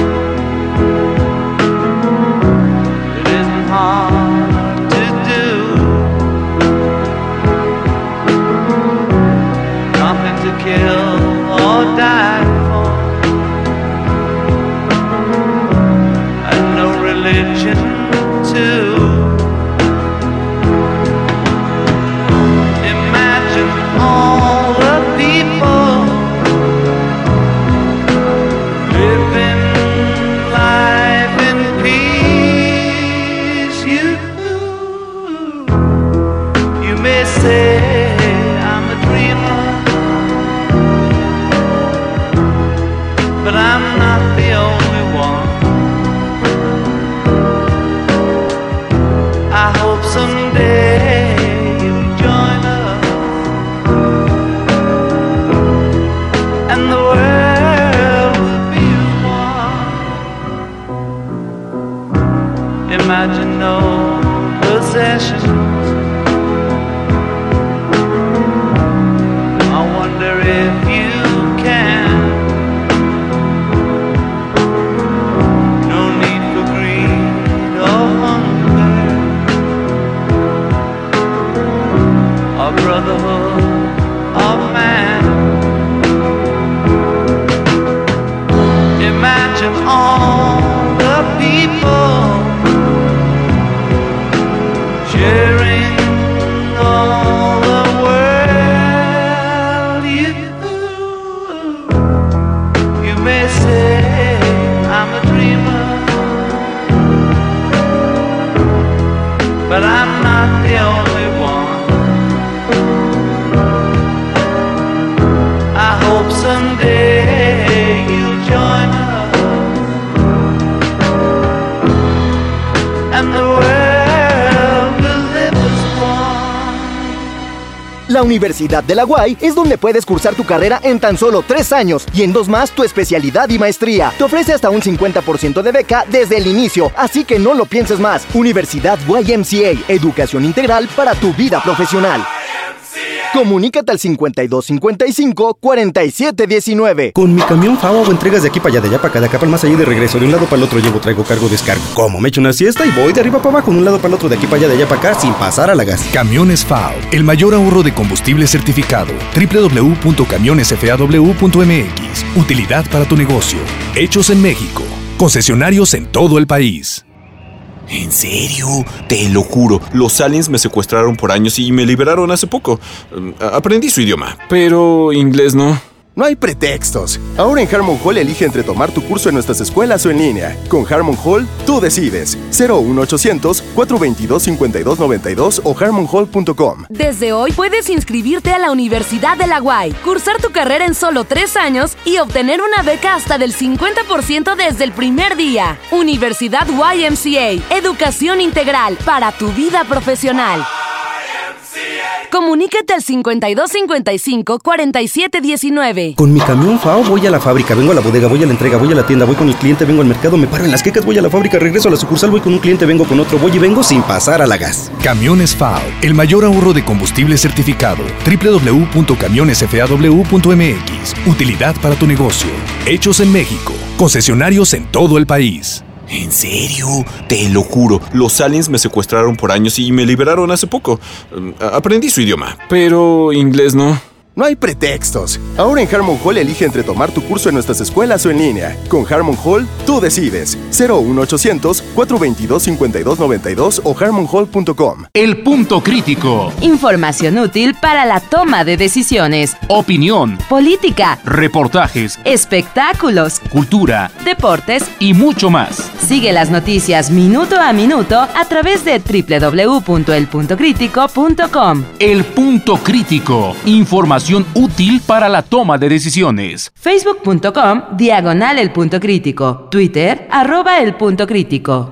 It isn't hard to do. Nothing to kill or die for. And no religion too. Imagine all the people living life in peace. You may say I'm a dreamer, but I'm not the only one. I hope someday you'll join us, and the world will be one. Imagine no possessions. I wonder if you can. No need for greed or hunger, a brotherhood of man. Imagine all the people sharing all the world. You may say I'm a dreamer, but I'm not the only one. I hope someday you'll join us, and the world will live as one. La Universidad de la UAI es donde puedes cursar tu carrera en tan solo 3 años y en 2 más tu especialidad y maestría. Te ofrece hasta un 50% de beca desde el inicio, así que no lo pienses más. Universidad YMCA, educación integral para tu vida profesional. Comunícate al 5255-4719. Con mi camión FAO hago entregas de aquí para allá, de allá para acá, de acá para el más allá y de regreso. De un lado para el otro llevo, traigo, cargo, descargo. Como me echo una siesta y voy de arriba para abajo, de un lado para el otro, de aquí para allá, de allá para acá, sin pasar a la gas. Camiones FAO, el mayor ahorro de combustible certificado. www.camionesfaw.mx. Utilidad para tu negocio. Hechos en México. Concesionarios en todo el país. ¿En serio? Te lo juro, los aliens me secuestraron por años y me liberaron hace poco. Aprendí su idioma, pero inglés no. No hay pretextos. Ahora en Harmon Hall elige entre tomar tu curso en nuestras escuelas o en línea. Con Harmon Hall, tú decides. 01800-422-5292 o harmonhall.com. Desde hoy puedes inscribirte a la Universidad de la UAY, cursar tu carrera en solo 3 años y obtener una beca hasta del 50% desde el primer día. Universidad YMCA, educación integral para tu vida profesional. Comunícate al 5255-4719. Con mi camión FAO voy a la fábrica, vengo a la bodega, voy a la entrega, voy a la tienda, voy con el cliente, vengo al mercado, me paro en las quecas, voy a la fábrica, regreso a la sucursal, voy con un cliente, vengo con otro, voy y vengo sin pasar a la gas. Camiones FAO, el mayor ahorro de combustible certificado. www.camionesfaw.mx. Utilidad para tu negocio. Hechos en México. Concesionarios en todo el país. ¿En serio? Te lo juro, los aliens me secuestraron por años y me liberaron hace poco. Aprendí su idioma, pero inglés no. No hay pretextos. Ahora en Harmon Hall elige entre tomar tu curso en nuestras escuelas o en línea. Con Harmon Hall, tú decides. 01800-422-5292 o harmonhall.com. El punto crítico. Información útil para la toma de decisiones. Opinión. Política. Reportajes. Espectáculos. Cultura. Deportes. Y mucho más. Sigue las noticias minuto a minuto a través de www.elpuntocritico.com. El punto crítico. Información útil para la toma de decisiones. Facebook.com/El Punto Crítico. Twitter @El Punto Crítico.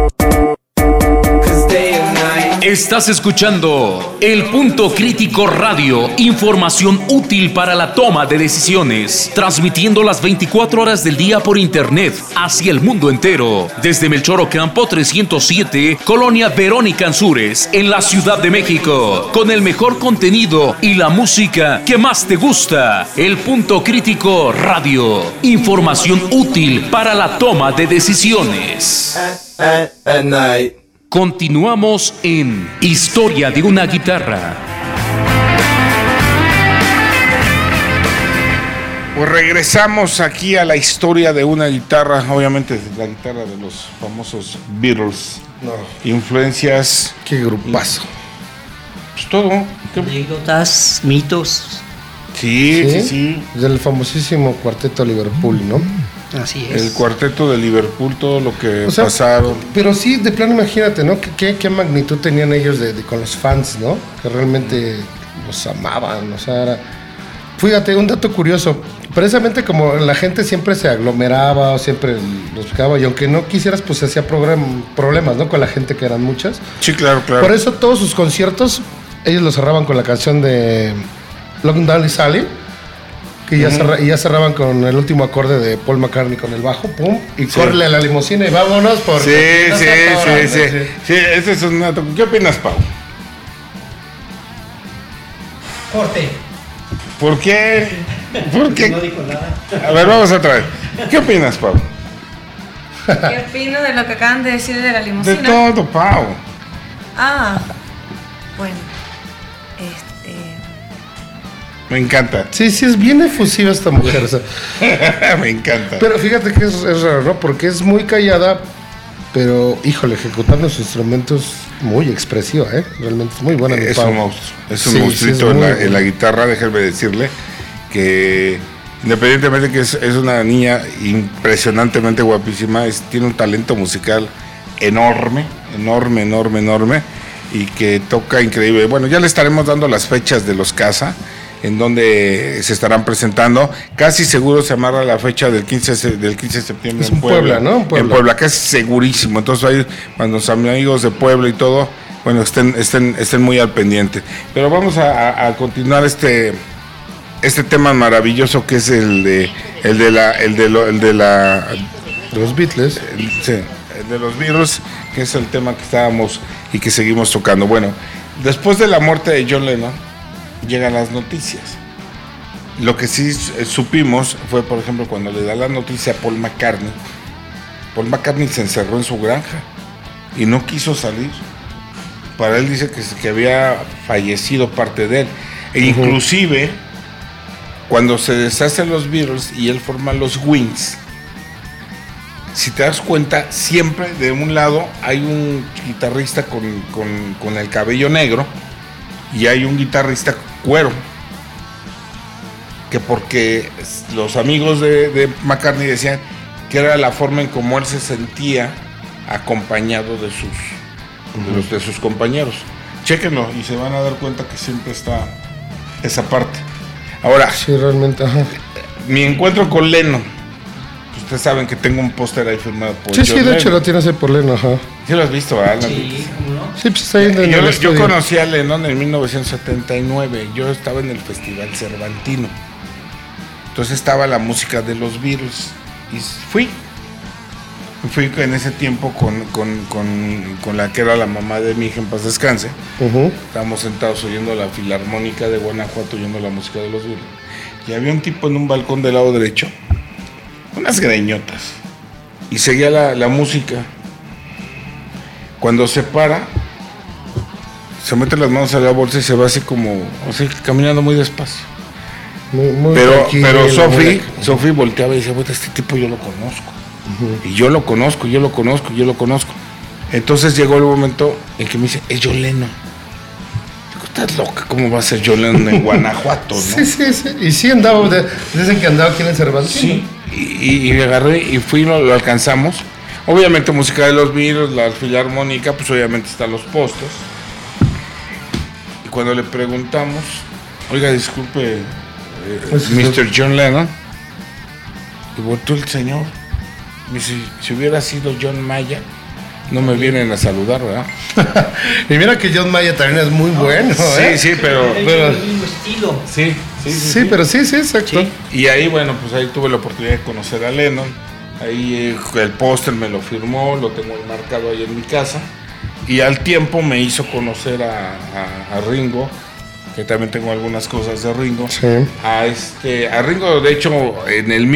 Estás escuchando El Punto Crítico Radio, información útil para la toma de decisiones, transmitiendo las 24 horas del día por internet hacia el mundo entero, desde Melchor Ocampo 307, Colonia Verónica Ansúrez, en la Ciudad de México, con el mejor contenido y la música que más te gusta. El Punto Crítico Radio, información útil para la toma de decisiones. At night. Continuamos en Historia de una Guitarra. Pues regresamos aquí a la historia de una guitarra, obviamente la guitarra de los famosos Beatles. No. Influencias. Qué grupazo. Pues todo. Anécdotas, mitos. Sí. Del famosísimo cuarteto Liverpool, ¿no? Así es. El cuarteto de Liverpool, todo lo que pasaron. Pero sí, de plano, imagínate, ¿no? ¿Qué magnitud tenían ellos con los fans, ¿no? Que realmente los amaban, o sea, Fíjate, un dato curioso. Precisamente como la gente siempre se aglomeraba, siempre los buscaba, y aunque no quisieras, pues se hacía problemas, ¿no? Con la gente, que eran muchas. Sí, claro. Por eso todos sus conciertos, ellos los cerraban con la canción de Long Dally Sally, que ya cerraban con el último acorde de Paul McCartney con el bajo, pum, y córrele a la limusina y vámonos por... Sí, ese es un dato. ¿Qué opinas, Pau? Corte. ¿Por qué? ¿Por qué? No dijo nada. A ver, vamos otra vez. ¿Qué opinas, Pau? ¿Qué opino de lo que acaban de decir de la limusina? De todo, Pau. Bueno. Me encanta. Sí, es bien efusiva esta mujer. O sea. Me encanta. Pero fíjate que es raro, ¿no? Porque es muy callada, pero, híjole, ejecutando sus instrumentos muy expresiva, ¿eh? Realmente es muy buena. Es un monstruo. Es un monstruito en la guitarra, déjame decirle que independientemente que es una niña impresionantemente guapísima, tiene un talento musical enorme, y que toca increíble. Bueno, ya le estaremos dando las fechas de los Casa, en donde se estarán presentando. Casi seguro se amarra la fecha del 15 de septiembre en Puebla, ¿no? En Puebla, casi segurísimo. Entonces ahí, cuando los amigos de Puebla y todo, bueno, estén muy al pendiente. Pero vamos a continuar este tema maravilloso que es el de los Beatles. El de los Beatles, que es el tema que estábamos y que seguimos tocando. Bueno, después de la muerte de John Lennon, llegan las noticias. Lo que sí supimos fue, por ejemplo, cuando le da la noticia a Paul McCartney. Paul McCartney se encerró en su granja y no quiso salir. Para él dice que había fallecido parte de él. E inclusive, cuando se deshacen los Beatles y él forma los Wings, si te das cuenta, siempre de un lado hay un guitarrista con el cabello negro y hay un guitarrista cuero. que porque los amigos de McCartney decían que era la forma en cómo él se sentía acompañado de sus compañeros. Chéquenlo y se van a dar cuenta que siempre está esa parte. Ahora, sí, realmente, ajá. Mi encuentro con Lennon. Ustedes saben que tengo un póster ahí firmado por Sí, de hecho lo tienes ahí por Lennon, ajá. Sí lo has visto, ¿verdad? Sí, ¿cómo no? Sí, pues está ahí en el yo conocí a Lennon en 1979. Yo estaba en el Festival Cervantino. Entonces estaba la música de los Beatles. Y fui en ese tiempo con la que era la mamá de mi hija, en paz descanse. Estábamos sentados oyendo la Filarmónica de Guanajuato, oyendo la música de los Beatles. Y había un tipo en un balcón del lado derecho, unas greñotas, y seguía la música. Cuando se para, se mete las manos a la bolsa y se va así como, caminando muy despacio. Muy pero Sophie volteaba y decía, bueno, este tipo yo lo conozco. Y yo lo conozco. Entonces llegó el momento en que me dice, es John Lennon. Digo, estás loca, ¿cómo va a ser John Lennon en Guanajuato, no? Sí. Y sí andaba, dicen que andaba aquí en el Cervantes. Sí, y me agarré y fui y lo alcanzamos. Obviamente música de los Beatles, la Filarmónica, pues obviamente están los postes. Y cuando le preguntamos, oiga, disculpe, Mr. John Lennon, y volteó el señor. Me dice, si hubiera sido John Maya, no me vienen a saludar, ¿verdad? Y mira que John Maya también es muy bueno, ¿eh? Sí, pero el mismo estilo. Sí, pero sí, exacto. Sí. Y ahí, bueno, pues ahí tuve la oportunidad de conocer a Lennon. Ahí el póster me lo firmó, lo tengo enmarcado ahí en mi casa. Y al tiempo me hizo conocer a Ringo, que también tengo algunas cosas de Ringo. Sí. A Ringo, de hecho, en el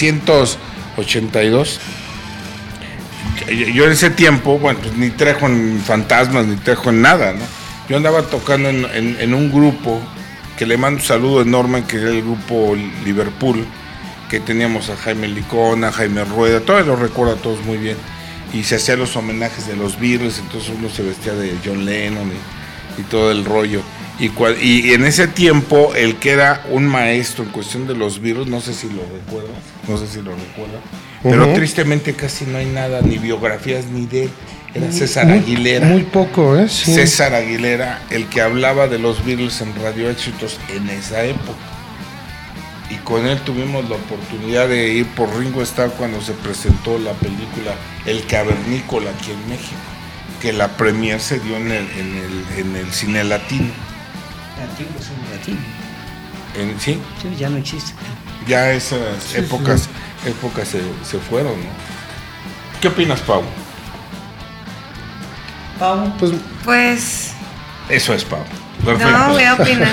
1982, yo en ese tiempo, bueno, pues ni trejo en fantasmas, ni trejo en nada, ¿no? Yo andaba tocando en un grupo, que le mando un saludo enorme, que era el grupo Liverpool, que teníamos a Jaime Licona, a Jaime Rueda, todavía lo recuerdo a todos muy bien, y se hacían los homenajes de los Beatles, entonces uno se vestía de John Lennon y todo el rollo. Y en ese tiempo, el que era un maestro en cuestión de los Beatles, no sé si lo recuerda, pero tristemente casi no hay nada, ni biografías ni de él. Era César Aguilera. Muy poco, ¿eh? Sí. César Aguilera, el que hablaba de los Beatles en Radio Éxitos en esa época. Y con él tuvimos la oportunidad de ir por Ringo Starr cuando se presentó la película El Cavernícola aquí en México, que la premier se dio en el Cine Latino. Antiguo Cine Latino. ¿Sí? Sí, ya no existe. Ya esas épocas se fueron, ¿no? ¿Qué opinas, Pau? Pues... Eso es, Pau. Perfecto. No, voy a opinar.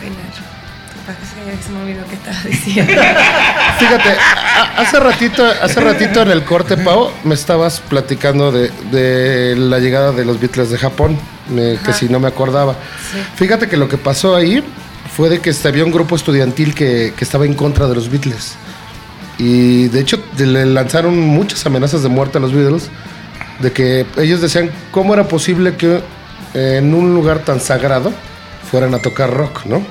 Se me olvidó que estabas diciendo. Fíjate, hace ratito en el corte, Pau, me estabas platicando de la llegada de los Beatles de Japón, que si no me acordaba. Sí. Fíjate que lo que pasó ahí fue de que había un grupo estudiantil que estaba en contra de los Beatles. Y de hecho le lanzaron muchas amenazas de muerte a los Beatles, de que ellos decían cómo era posible que en un lugar tan sagrado fueran a tocar rock, ¿no?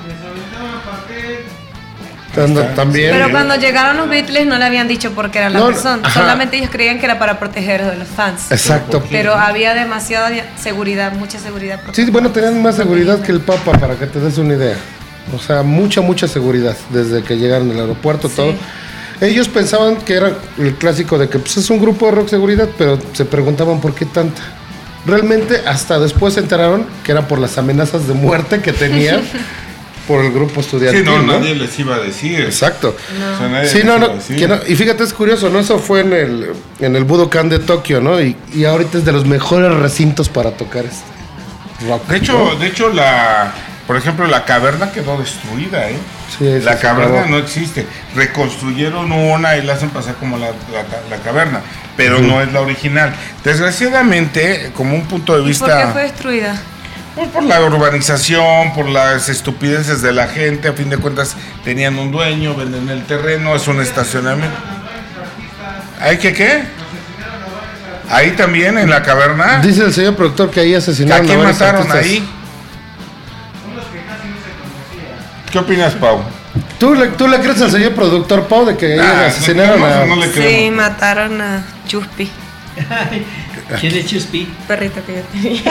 También. Pero cuando llegaron los Beatles no le habían dicho por qué era la razón. Solamente ellos creían que era para proteger de los fans. Exacto. Pero había demasiada seguridad, mucha seguridad. Sí, bueno, tenían más seguridad que el Papa, para que te des una idea. O sea, mucha seguridad desde que llegaron al aeropuerto, todo. Ellos pensaban que era el clásico de que pues, es un grupo de rock seguridad, pero se preguntaban por qué tanta. Realmente hasta después se enteraron que era por las amenazas de muerte que tenían por el grupo estudiantil. Sí, nadie les iba a decir. Exacto. No. O sea, nadie sí, no. Y fíjate, es curioso, ¿no? Eso fue en el Budokan de Tokio, ¿no? Y ahorita es de los mejores recintos para tocar rock. De hecho, por ejemplo, la caverna quedó destruida, ¿eh? Sí, la caverna no existe. Reconstruyeron una y la hacen pasar como la caverna, pero no es la original. Desgraciadamente, como un punto de vista... ¿Por qué fue destruida? Pues por la urbanización, por las estupideces de la gente. A fin de cuentas tenían un dueño, venden el terreno, es un estacionamiento. ¿Hay qué? Ahí también, en la caverna. Dice el señor productor que ahí asesinaron a varios mataron artistas. Ahí. ¿Qué opinas, Pau? ¿Tú le crees al señor productor Pau de que asesinaron a... No le Sí, creemos. mataron a Chuspi, ¿Quién es Chuspi? perrito que yo tenía.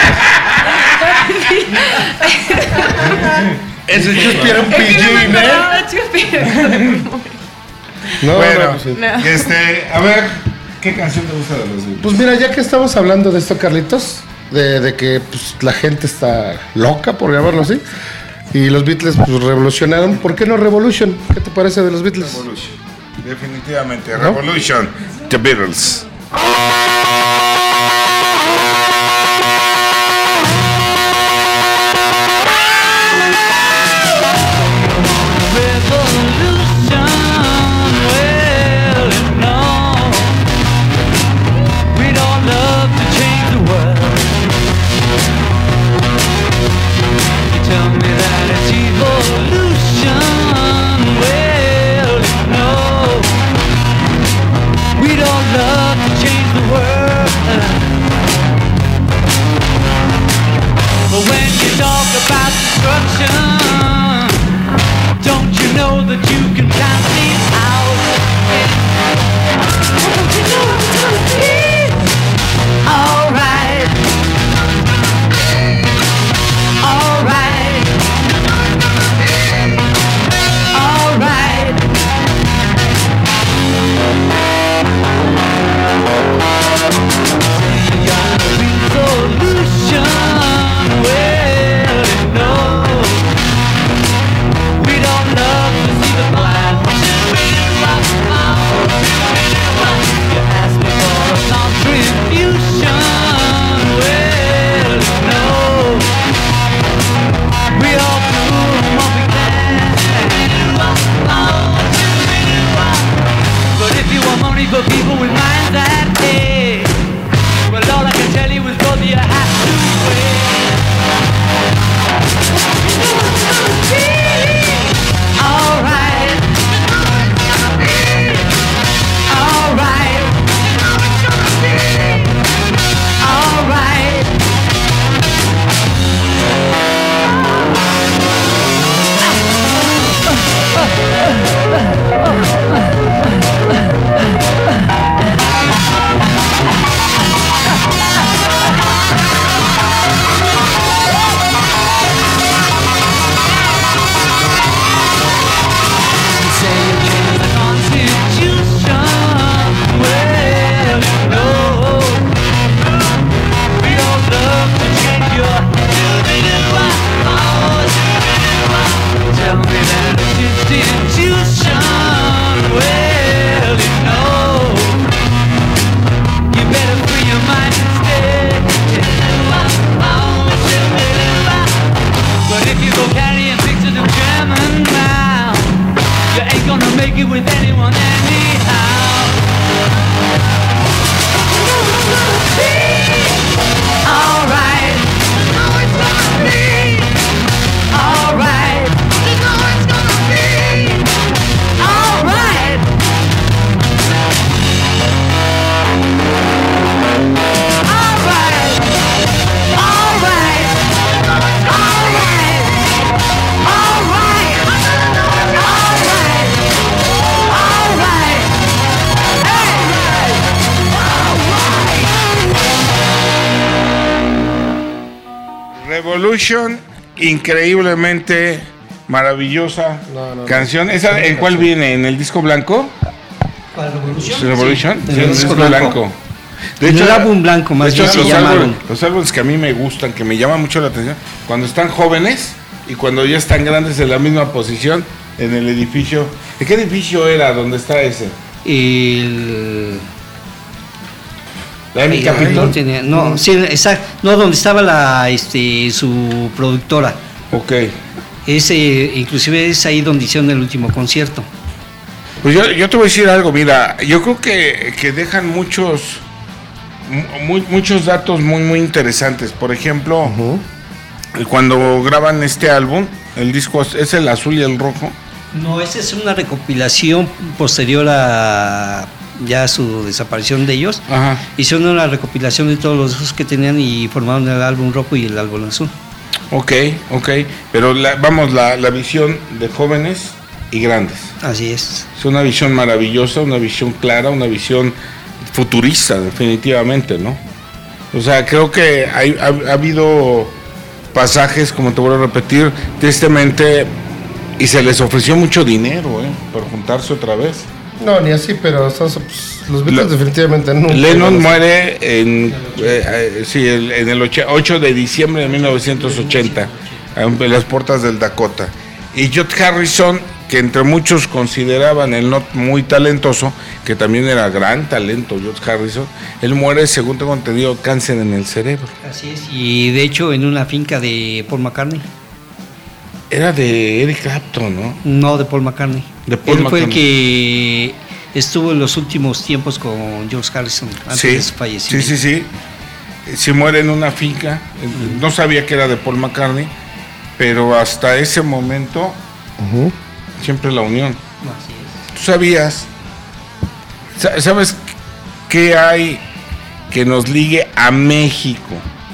Ese Chuspi era un pillín, ¿eh? No, Chuspi. No, Bueno, no, sí. No. a ver, ¿qué canción te gusta de los Beatles? Pues mira, ya que estamos hablando de esto, Carlitos, de que pues, la gente está loca, por llamarlo así, y los Beatles pues, revolucionaron, ¿por qué no Revolution? ¿Qué te parece de los Beatles? Revolution. Definitivamente, ¿No? Revolution, The Beatles. Revolution, increíblemente maravillosa canción. ¿Esa en cuál viene? ¿En el disco blanco? ¿Cuál Revolution? Revolution, Sí, sí, en el disco blanco. De hecho, el álbum blanco más bien se llamaron. Los álbumes que a mí me gustan, que me llaman mucho la atención, cuando están jóvenes y cuando ya están grandes en la misma posición en el edificio. ¿De qué edificio era? ¿Dónde está ese? ¿La Emi Capitol? No, sí, exacto. No, donde estaba su productora. Ok. Ese, inclusive es ahí donde hicieron el último concierto. Pues yo te voy a decir algo, mira, yo creo que dejan muchos datos muy, muy interesantes. Por ejemplo, cuando graban este álbum, el disco es el azul y el rojo. No, esa es una recopilación posterior a ya su desaparición de ellos. Ajá. Hicieron una recopilación de todos los discos que tenían y formaron el álbum rojo y el álbum azul. Ok, pero la visión de jóvenes y grandes. Así es. Es una visión maravillosa, una visión clara, una visión futurista, definitivamente, ¿no? O sea, creo que ha habido pasajes, como te vuelvo a repetir, tristemente, y se les ofreció mucho dinero, por juntarse otra vez. No, ni así, pero los Beatles definitivamente no. Lennon muere en el 8 de diciembre de 1980, en las puertas del Dakota. Y George Harrison, que entre muchos consideraban el no muy talentoso, que también era gran talento George Harrison, él muere, según tengo entendido, cáncer en el cerebro. Así es, y de hecho en una finca de Paul McCartney. Era de Eric Clapton, ¿no? No, de Paul McCartney. De Paul Él fue el McCartney. que estuvo en los últimos tiempos con George Harrison antes de su fallecimiento. Sí. Sí muere en una finca. No sabía que era de Paul McCartney, pero hasta ese momento siempre la unión. Así es. ¿Tú sabías? ¿Sabes qué hay que nos ligue a México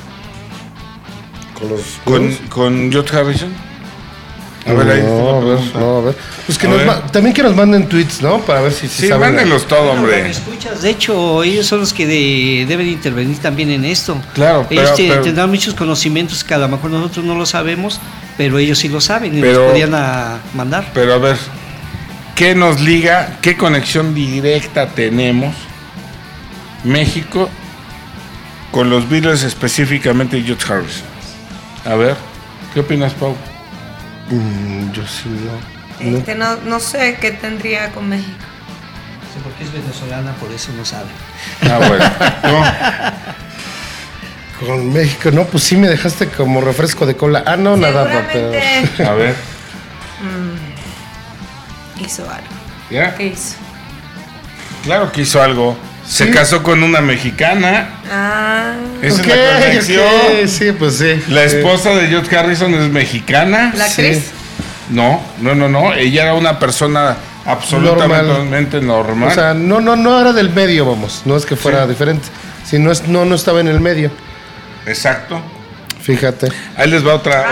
con George Harrison? A ver, ahí a ver. Pues que también que nos manden tweets, ¿no? Para ver si saben. Mándenlos todo, hombre. Escuchas, de hecho, ellos son los que deben intervenir también en esto. Claro, ellos tendrán muchos conocimientos que a lo mejor nosotros no lo sabemos, pero ellos sí lo saben y nos podían mandar. Pero a ver, ¿qué nos liga? ¿Qué conexión directa tenemos México con los Beatles, específicamente George Harrison? A ver, ¿qué opinas, Pau? Yo sí no. No sé qué tendría con México. Sí, porque es venezolana, por eso no sabe. Ah, bueno. Con México, no, pues sí me dejaste como refresco de cola. No, nada, pero. A ver. Hizo algo. ¿Ya? ¿Qué hizo? Claro que hizo algo. Se casó con una mexicana. Esa es la conexión. Sí, pues sí. La esposa de George Harrison es mexicana. ¿La actriz? No. Ella era una persona absolutamente normal. O sea, no era del medio, vamos. No es que fuera diferente. Si no estaba en el medio. Exacto. Fíjate. Ahí les va otra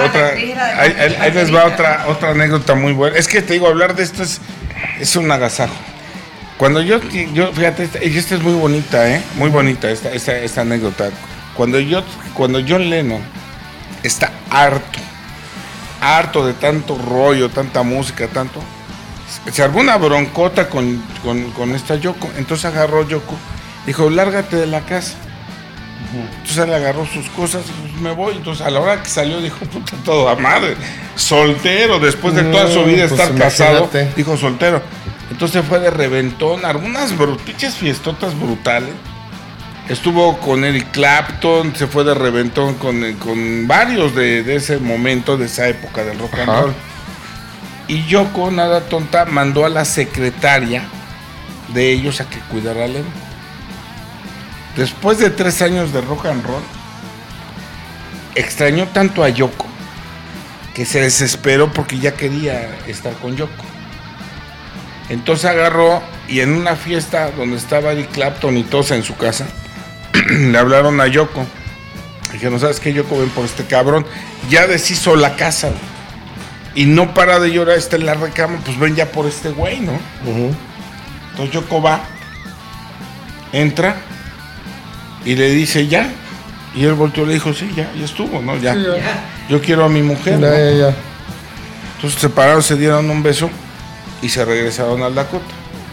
anécdota muy buena. Es que te digo, hablar de esto es un agasajo. Cuando yo fíjate, esta es muy bonita, muy bonita esta anécdota. Cuando John Lennon está harto de tanto rollo, tanta música, se armó una broncota con esta Yoko. Entonces agarró Yoko, dijo, lárgate de la casa. Entonces él agarró sus cosas y pues, me voy. Entonces a la hora que salió dijo, puta, toda madre, soltero, después de toda su vida estar casado, dijo soltero. Entonces fue de reventón, armó unas pinches fiestotas brutales. Estuvo con Eric Clapton, se fue de reventón con varios de ese momento, de esa época del rock and roll. Y Yoko, nada tonta, mandó a la secretaria de ellos a que cuidara a Lennon. Después de 3 años de rock and roll, extrañó tanto a Yoko que se desesperó porque ya quería estar con Yoko. Entonces agarró y en una fiesta donde estaba Eric Clapton y todos en su casa, le hablaron a Yoko. Dijeron, ¿sabes qué, Yoko? Ven por este cabrón. Ya deshizo la casa y no para de llorar, está en la recama, pues ven ya por este güey, ¿no? Entonces Yoko va, entra y le dice, ¿ya? Y él volteó y le dijo, sí, ya estuvo, ¿no? Ya. Yo quiero a mi mujer, ¿no? Ya. Entonces se pararon, se dieron un beso y se regresaron al Dakota.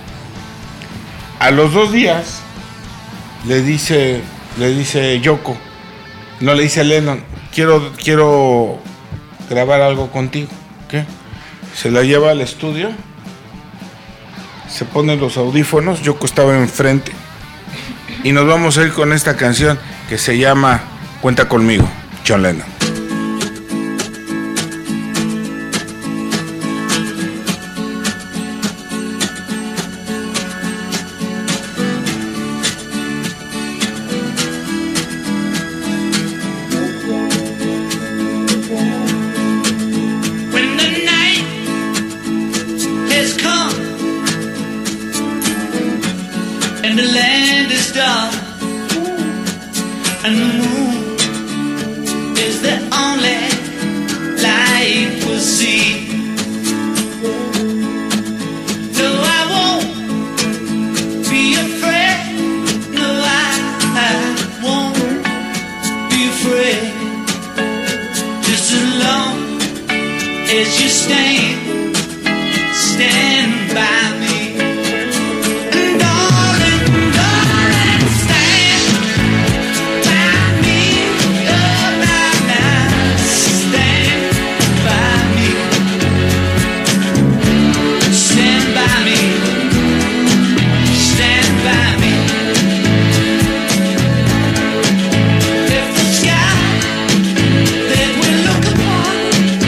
A los 2 días le dice Yoko, no, le dice Lennon, quiero grabar algo contigo. ¿Qué? Se la lleva al estudio, se pone los audífonos, Yoko estaba enfrente y nos vamos a ir con esta canción que se llama Cuenta conmigo, John Lennon. is you stand by me. And darling, stand by me. Oh, now, stand by me. Stand by me. Stand by me. If the sky that we look upon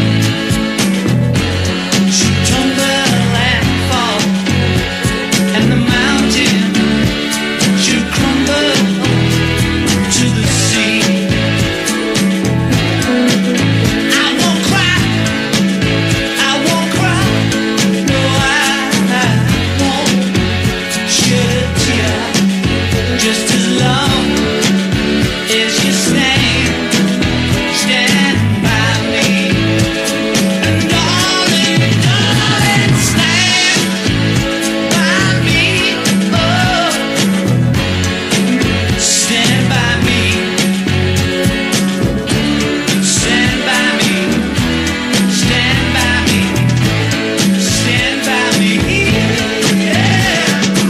should tumble and fall, and the mountain should crumble to the sea, I won't cry, I won't cry, no, I won't shed a tear, just as long as you stand by me. And darling, stand by me. Oh, stand by me. Stand by me. Stand by me. Stand by me. Yeah.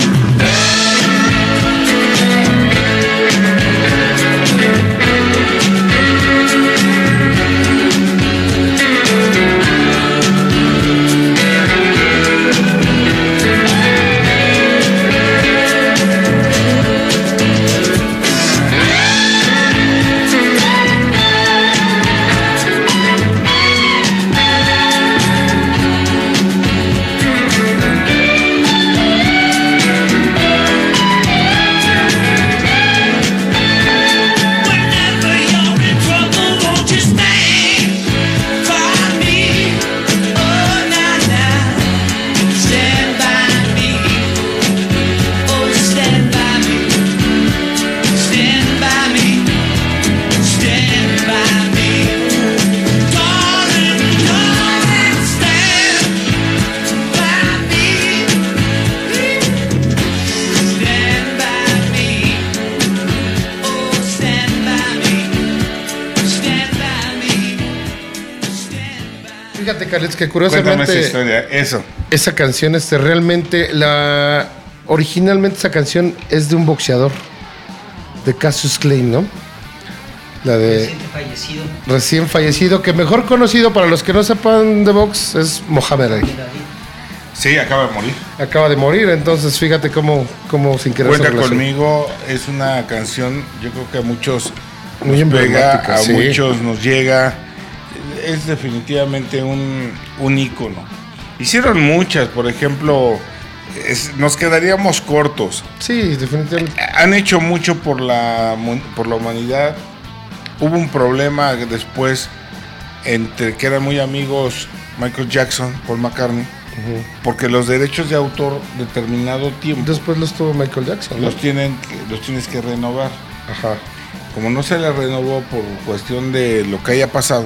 Whenever you're in trouble, won't you stand by me? Oh, now, stand by me. Oh, stand by me. Stand by me. Stand by me. Darling, stand by me. Stand by me. Oh, stand by me. Stand by me. Fíjate, Carlitos, que Cuéntame curiosamente esa historia, eso. esa canción realmente originalmente esa canción es de un boxeador, de Cassius Clay, ¿no? La de Fallecido. recién fallecido, que mejor conocido para los que no sepan de box es Mohamed Ali. Sí, acaba de morir. Acaba de morir, entonces fíjate cómo sin querer Cuenta se relaciona. conmigo, es una canción, yo creo que a muchos Muy nos pega, emblemática, a sí. muchos nos llega. Es definitivamente un ícono. Hicieron muchas, por ejemplo, nos quedaríamos cortos. Sí, definitivamente. Han hecho mucho por la humanidad. Hubo un problema después entre que eran muy amigos Michael Jackson, Paul McCartney, porque los derechos de autor determinado tiempo Después los tuvo Michael Jackson, ¿no? los tienes que renovar. Ajá. Como no se les renovó por cuestión de lo que haya pasado,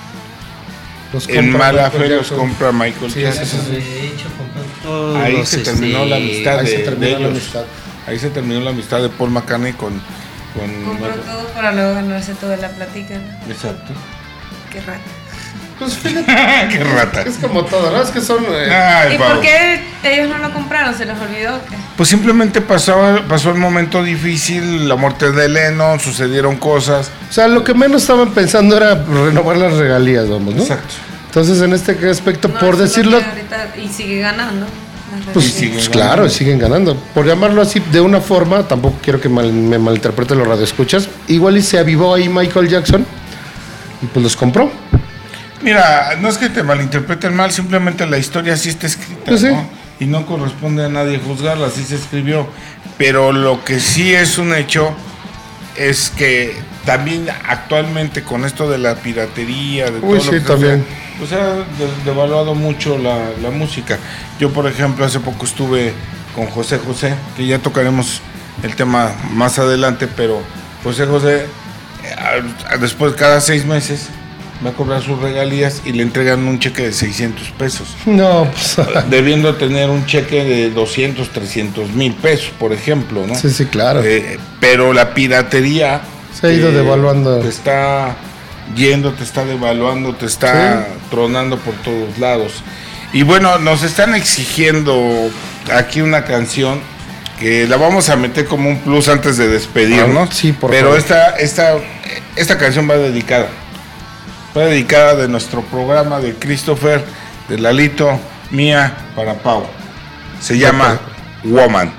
Los en compra mala Michael fe los Jackson. compra Michael Sí, Jackson. sí, sí. De hecho, compró todos Ahí los, se terminó la amistad ahí se de terminó la ellos. amistad. Ahí se terminó la amistad de Paul McCartney con Compró todo para luego ganarse toda la platica, ¿no? Exacto. Qué rata. Pues fíjate. Qué rata. Es como todo, ¿no? Es que son. Ay, ¿Y Pau. por qué ellos no lo compraron? ¿Se les olvidó? ¿Qué? Pues simplemente pasó el momento difícil, la muerte de Lennon, sucedieron cosas. O sea, lo que menos estaban pensando era renovar las regalías, vamos, ¿no? Exacto. Entonces, en este aspecto, No, por eso es lo decirlo, que ahorita- y sigue ganando. las pues, regalías. pues claro, siguen ganando. Por llamarlo así de una forma, tampoco quiero que me malinterpreten los radioescuchas. Igual y se avivó ahí Michael Jackson y pues los compró. Mira, no es que te malinterpreten mal, simplemente la historia sí está escrita, Pues sí. ¿no? Y no corresponde a nadie juzgarla, así se escribió. Pero lo que sí es un hecho es que también actualmente con esto de la piratería, de Uy, todo sí, lo que también. pues ha devaluado mucho la música. Yo, por ejemplo, hace poco estuve con José José, que ya tocaremos el tema más adelante, pero José José, después cada 6 meses, va a cobrar sus regalías y le entregan un cheque de 600 pesos. No, pues. Debiendo tener un cheque de 200, 300 mil pesos, por ejemplo, ¿no? Sí, sí, claro. Pero la piratería Se ha ido devaluando. está yendo, te está devaluando, te está tronando por todos lados. Y bueno, nos están exigiendo aquí una canción que la vamos a meter como un plus antes de despedirnos. Sí, por pero favor. esta canción va dedicada de nuestro programa, de Christopher, de Lalito, mía, para Pau. Se llama Woman.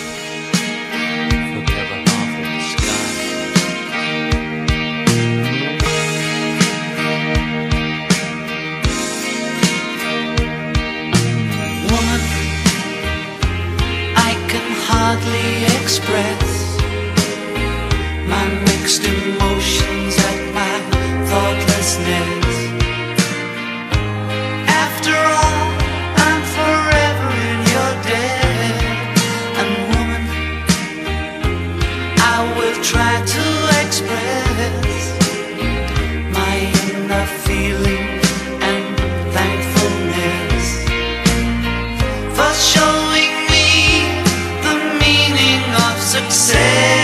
Hardly express my mixed emotions at my thoughtlessness. After all, I'm forever in your debt. And woman, I will try to express my inner feeling and thankfulness for showing success.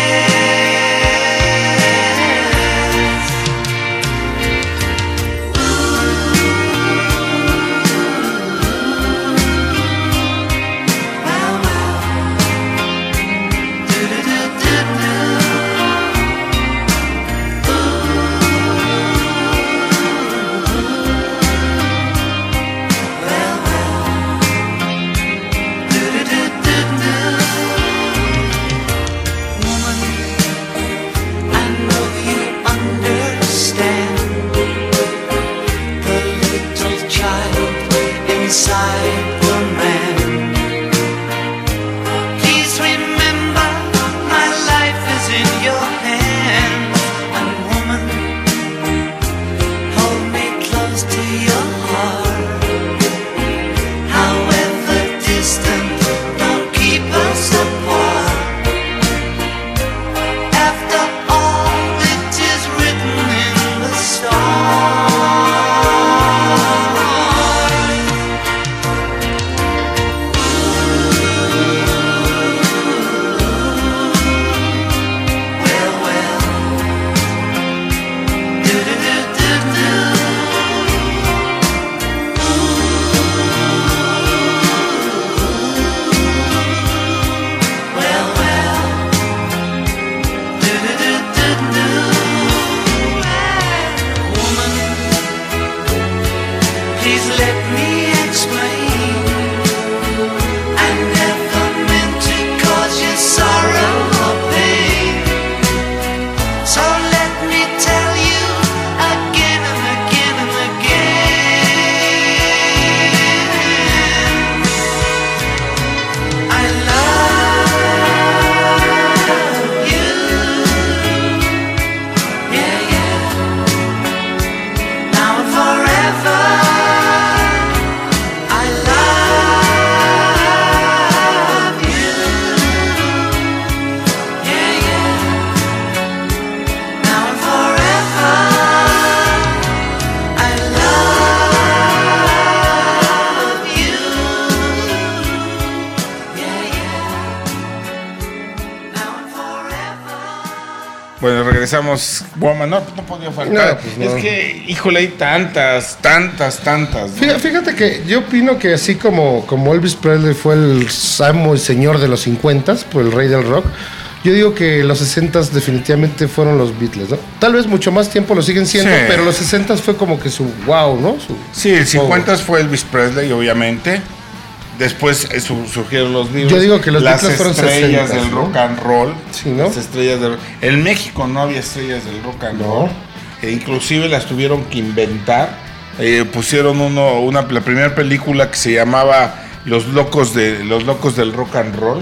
Bueno, regresamos. Woman, no podía faltar. No, pues no. Es que, híjole, hay tantas, ¿no? Fíjate que yo opino que así como Elvis Presley fue el amo y señor de los 50s, pues el rey del rock, yo digo que los 60s definitivamente fueron los Beatles, ¿no? Tal vez mucho más tiempo lo siguen siendo, Sí. pero los 60s fue como que su wow, ¿no? Sí, el 50s fue Elvis Presley, obviamente. Después surgieron los Beatles. Yo digo que los las Beatles fueron estrellas 60s, del ¿no? rock and roll. Sí, ¿no? Las estrellas del... En México no había estrellas del rock and roll. Inclusive las tuvieron que inventar. Pusieron la primera película que se llamaba Los locos del rock and roll.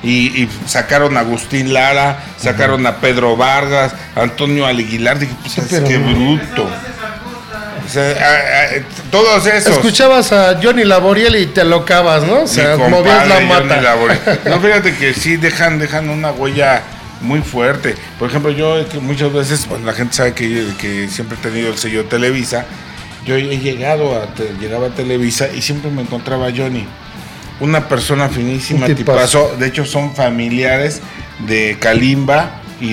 Y sacaron a Agustín Lara, sacaron a Pedro Vargas, a Antonio Aguilar. Dije, pues, qué bruto. O sea, todos esos. Escuchabas a Johnny Laboriel y te alocabas, ¿no? O sea, movías la mata. No, fíjate que sí dejan una huella muy fuerte. Por ejemplo, yo muchas veces, bueno, la gente sabe que siempre he tenido el sello Televisa. Yo he llegaba a Televisa y siempre me encontraba a Johnny. Una persona finísima, tipazo. De hecho, son familiares de Kalimba y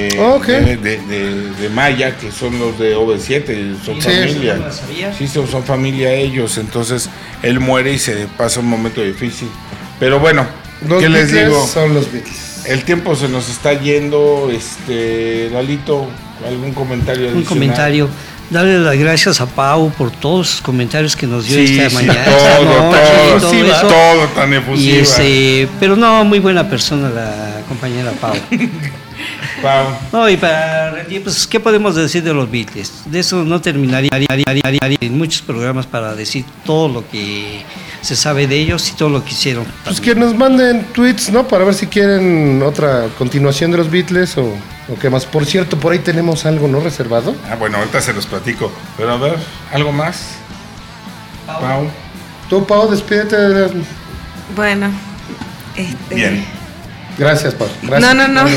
de Maya, que son los de OV7, son familia. Sí, son familia ellos. Entonces él muere y se pasa un momento difícil. Pero bueno, ¿qué les digo? Son los Beatles. El tiempo se nos está yendo. Lalito, ¿algún comentario adicional? Un comentario. Darle las gracias a Pau por todos sus comentarios que nos dio esta mañana. Todo tan efusiva. Pero no, muy buena persona la compañera Pau. No, y para pues, ¿qué podemos decir de los Beatles? De eso no terminaría en muchos programas para decir todo lo que se sabe de ellos y todo lo que hicieron. Pues que nos manden tweets, ¿no? Para ver si quieren otra continuación de los Beatles o qué más. Por cierto, por ahí tenemos algo, ¿no? Reservado. Bueno, ahorita se los platico. Pero a ver, ¿algo más? Pau. Tú, Pau, despídete. Bueno, Bien. Gracias, Pau. Gracias. No. No,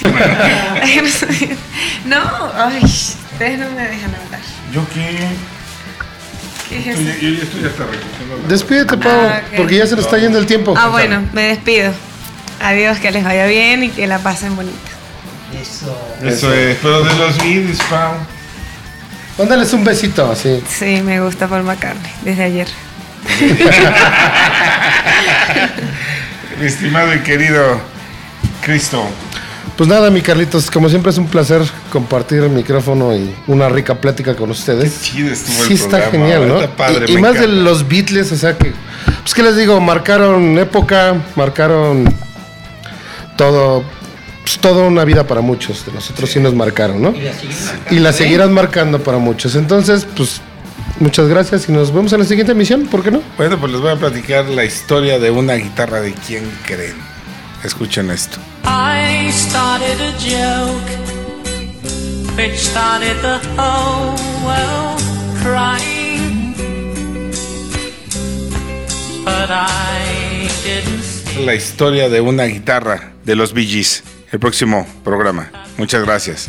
ay, ustedes no me dejan hablar. ¿Yo qué? ¿Qué es eso? Yo ya estoy hasta recogiendo. Despídete, Pau, Okay. porque ya se nos está yendo el tiempo. Bueno, me despido. Adiós, que les vaya bien y que la pasen bonita. Eso es, pero de los Beatles, Pau. Mándales un besito, así. Sí, me gusta Paul McCartney, desde ayer. Mi estimado y querido Cristo. Pues nada, mi Carlitos, como siempre es un placer compartir el micrófono y una rica plática con ustedes. Qué chido estuvo sí, el programa. está genial, ¿no? Está padre, y más encanta. de los Beatles, o sea que, pues qué les digo, marcaron época, marcaron todo, pues, toda una vida para muchos de nosotros sí nos marcaron, ¿no? Y la seguirán marcando para muchos. Entonces, pues muchas gracias y nos vemos en la siguiente emisión, ¿por qué no? Bueno, pues les voy a platicar la historia de una guitarra de quién creen. Escuchen esto. I started a joke which started the whole world crying, but I didn't. La historia de una guitarra de los Bee Gees. El próximo programa. Muchas gracias.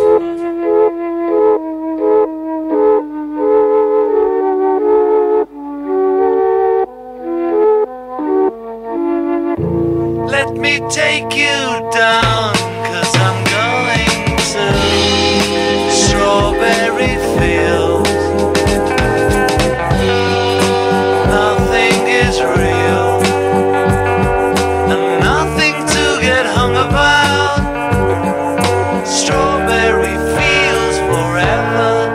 Let me take you down, 'cause I'm going to strawberry fields. Nothing is real, and nothing to get hung about. Strawberry fields forever.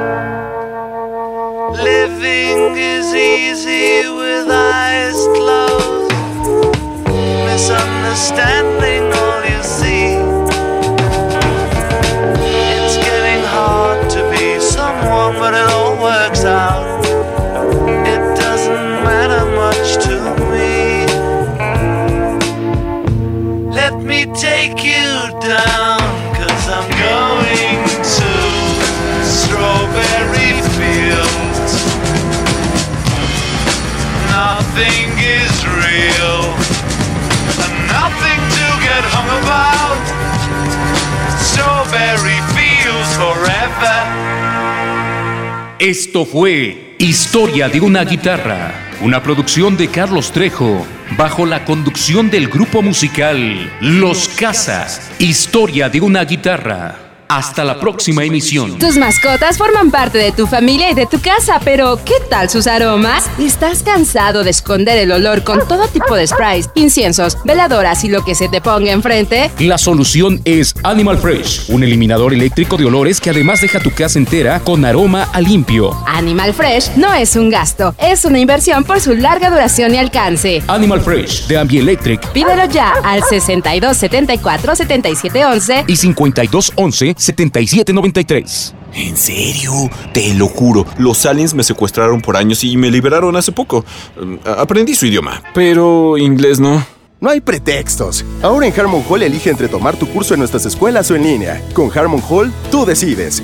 Living is easy with eyes closed. Misunderstanding all you see. It's getting hard to be someone, but it all works out. It doesn't matter much to me. Let me take you down, 'cause I'm going to strawberry fields. Nothing is real, nothing to get hung about. Strawberry fields forever. Esto fue Historia de una guitarra, una producción de Carlos Trejo, bajo la conducción del grupo musical Los Casas. Historia de una guitarra. Hasta la próxima emisión. Tus mascotas forman parte de tu familia y de tu casa, pero ¿qué tal sus aromas? ¿Estás cansado de esconder el olor con todo tipo de sprays, inciensos, veladoras y lo que se te ponga enfrente? La solución es Animal Fresh, un eliminador eléctrico de olores que además deja tu casa entera con aroma a limpio. Animal Fresh no es un gasto, es una inversión por su larga duración y alcance. Animal Fresh de Ambielectric. Pídelo ya al 6274-7711 y 5211-7793. ¿En serio? Te lo juro, los aliens me secuestraron por años y me liberaron hace poco. Aprendí su idioma, pero inglés no. No hay pretextos. Ahora en Harmon Hall elige entre tomar tu curso en nuestras escuelas o en línea. Con Harmon Hall, tú decides.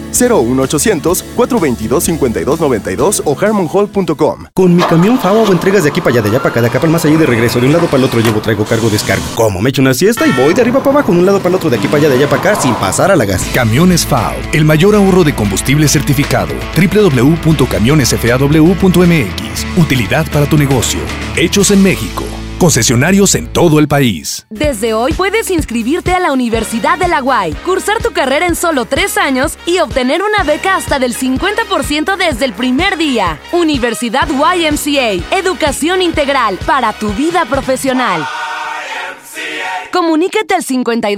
01800-422-5292 o harmonhall.com. Con mi camión FAO hago entregas de aquí para allá, de allá para acá, de acá para el más allá y de regreso. De un lado para el otro llevo, traigo, cargo, descargo. Como me echo una siesta y voy de arriba para abajo, de un lado para el otro, de aquí para allá, de allá para acá, sin pasar a la gas. Camiones FAO, el mayor ahorro de combustible certificado. www.camionesfaw.mx. Utilidad para tu negocio. Hechos en México. Concesionarios en todo el país. Desde hoy puedes inscribirte a la Universidad de la UAY, cursar tu carrera en solo 3 años y obtener una beca hasta del 50% desde el primer día. Universidad YMCA, educación integral para tu vida profesional. Comunícate al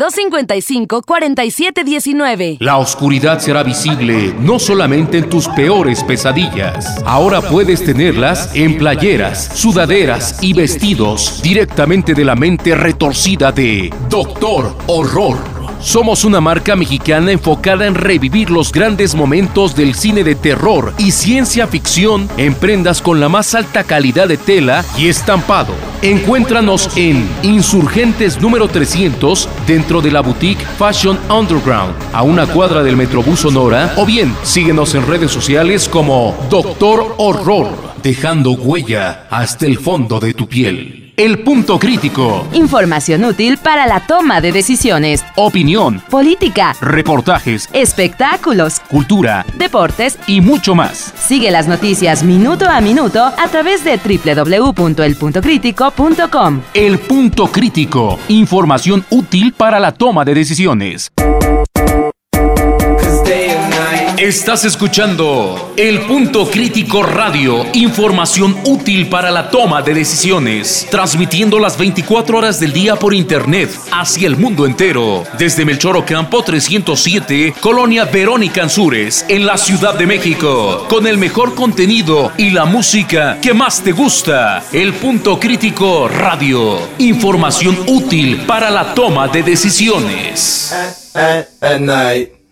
5255-4719. La oscuridad será visible no solamente en tus peores pesadillas. Ahora puedes tenerlas en playeras, sudaderas y vestidos directamente de la mente retorcida de Doctor Horror. Somos una marca mexicana enfocada en revivir los grandes momentos del cine de terror y ciencia ficción en prendas con la más alta calidad de tela y estampado. Encuéntranos en Insurgentes número 300 dentro de la boutique Fashion Underground, a una cuadra del Metrobús Sonora, o bien síguenos en redes sociales como Doctor Horror, dejando huella hasta el fondo de tu piel. El Punto Crítico. Información útil para la toma de decisiones. Opinión. Política. Reportajes. Espectáculos. Cultura. Deportes. Y mucho más. Sigue las noticias minuto a minuto a través de www.elpuntocritico.com. El Punto Crítico. Información útil para la toma de decisiones. Estás escuchando El Punto Crítico Radio, información útil para la toma de decisiones, transmitiendo las 24 horas del día por internet hacia el mundo entero, desde Melchor Ocampo 307, Colonia Verónica Ansúrez, en la Ciudad de México, con el mejor contenido y la música que más te gusta. El Punto Crítico Radio, información útil para la toma de decisiones. At night.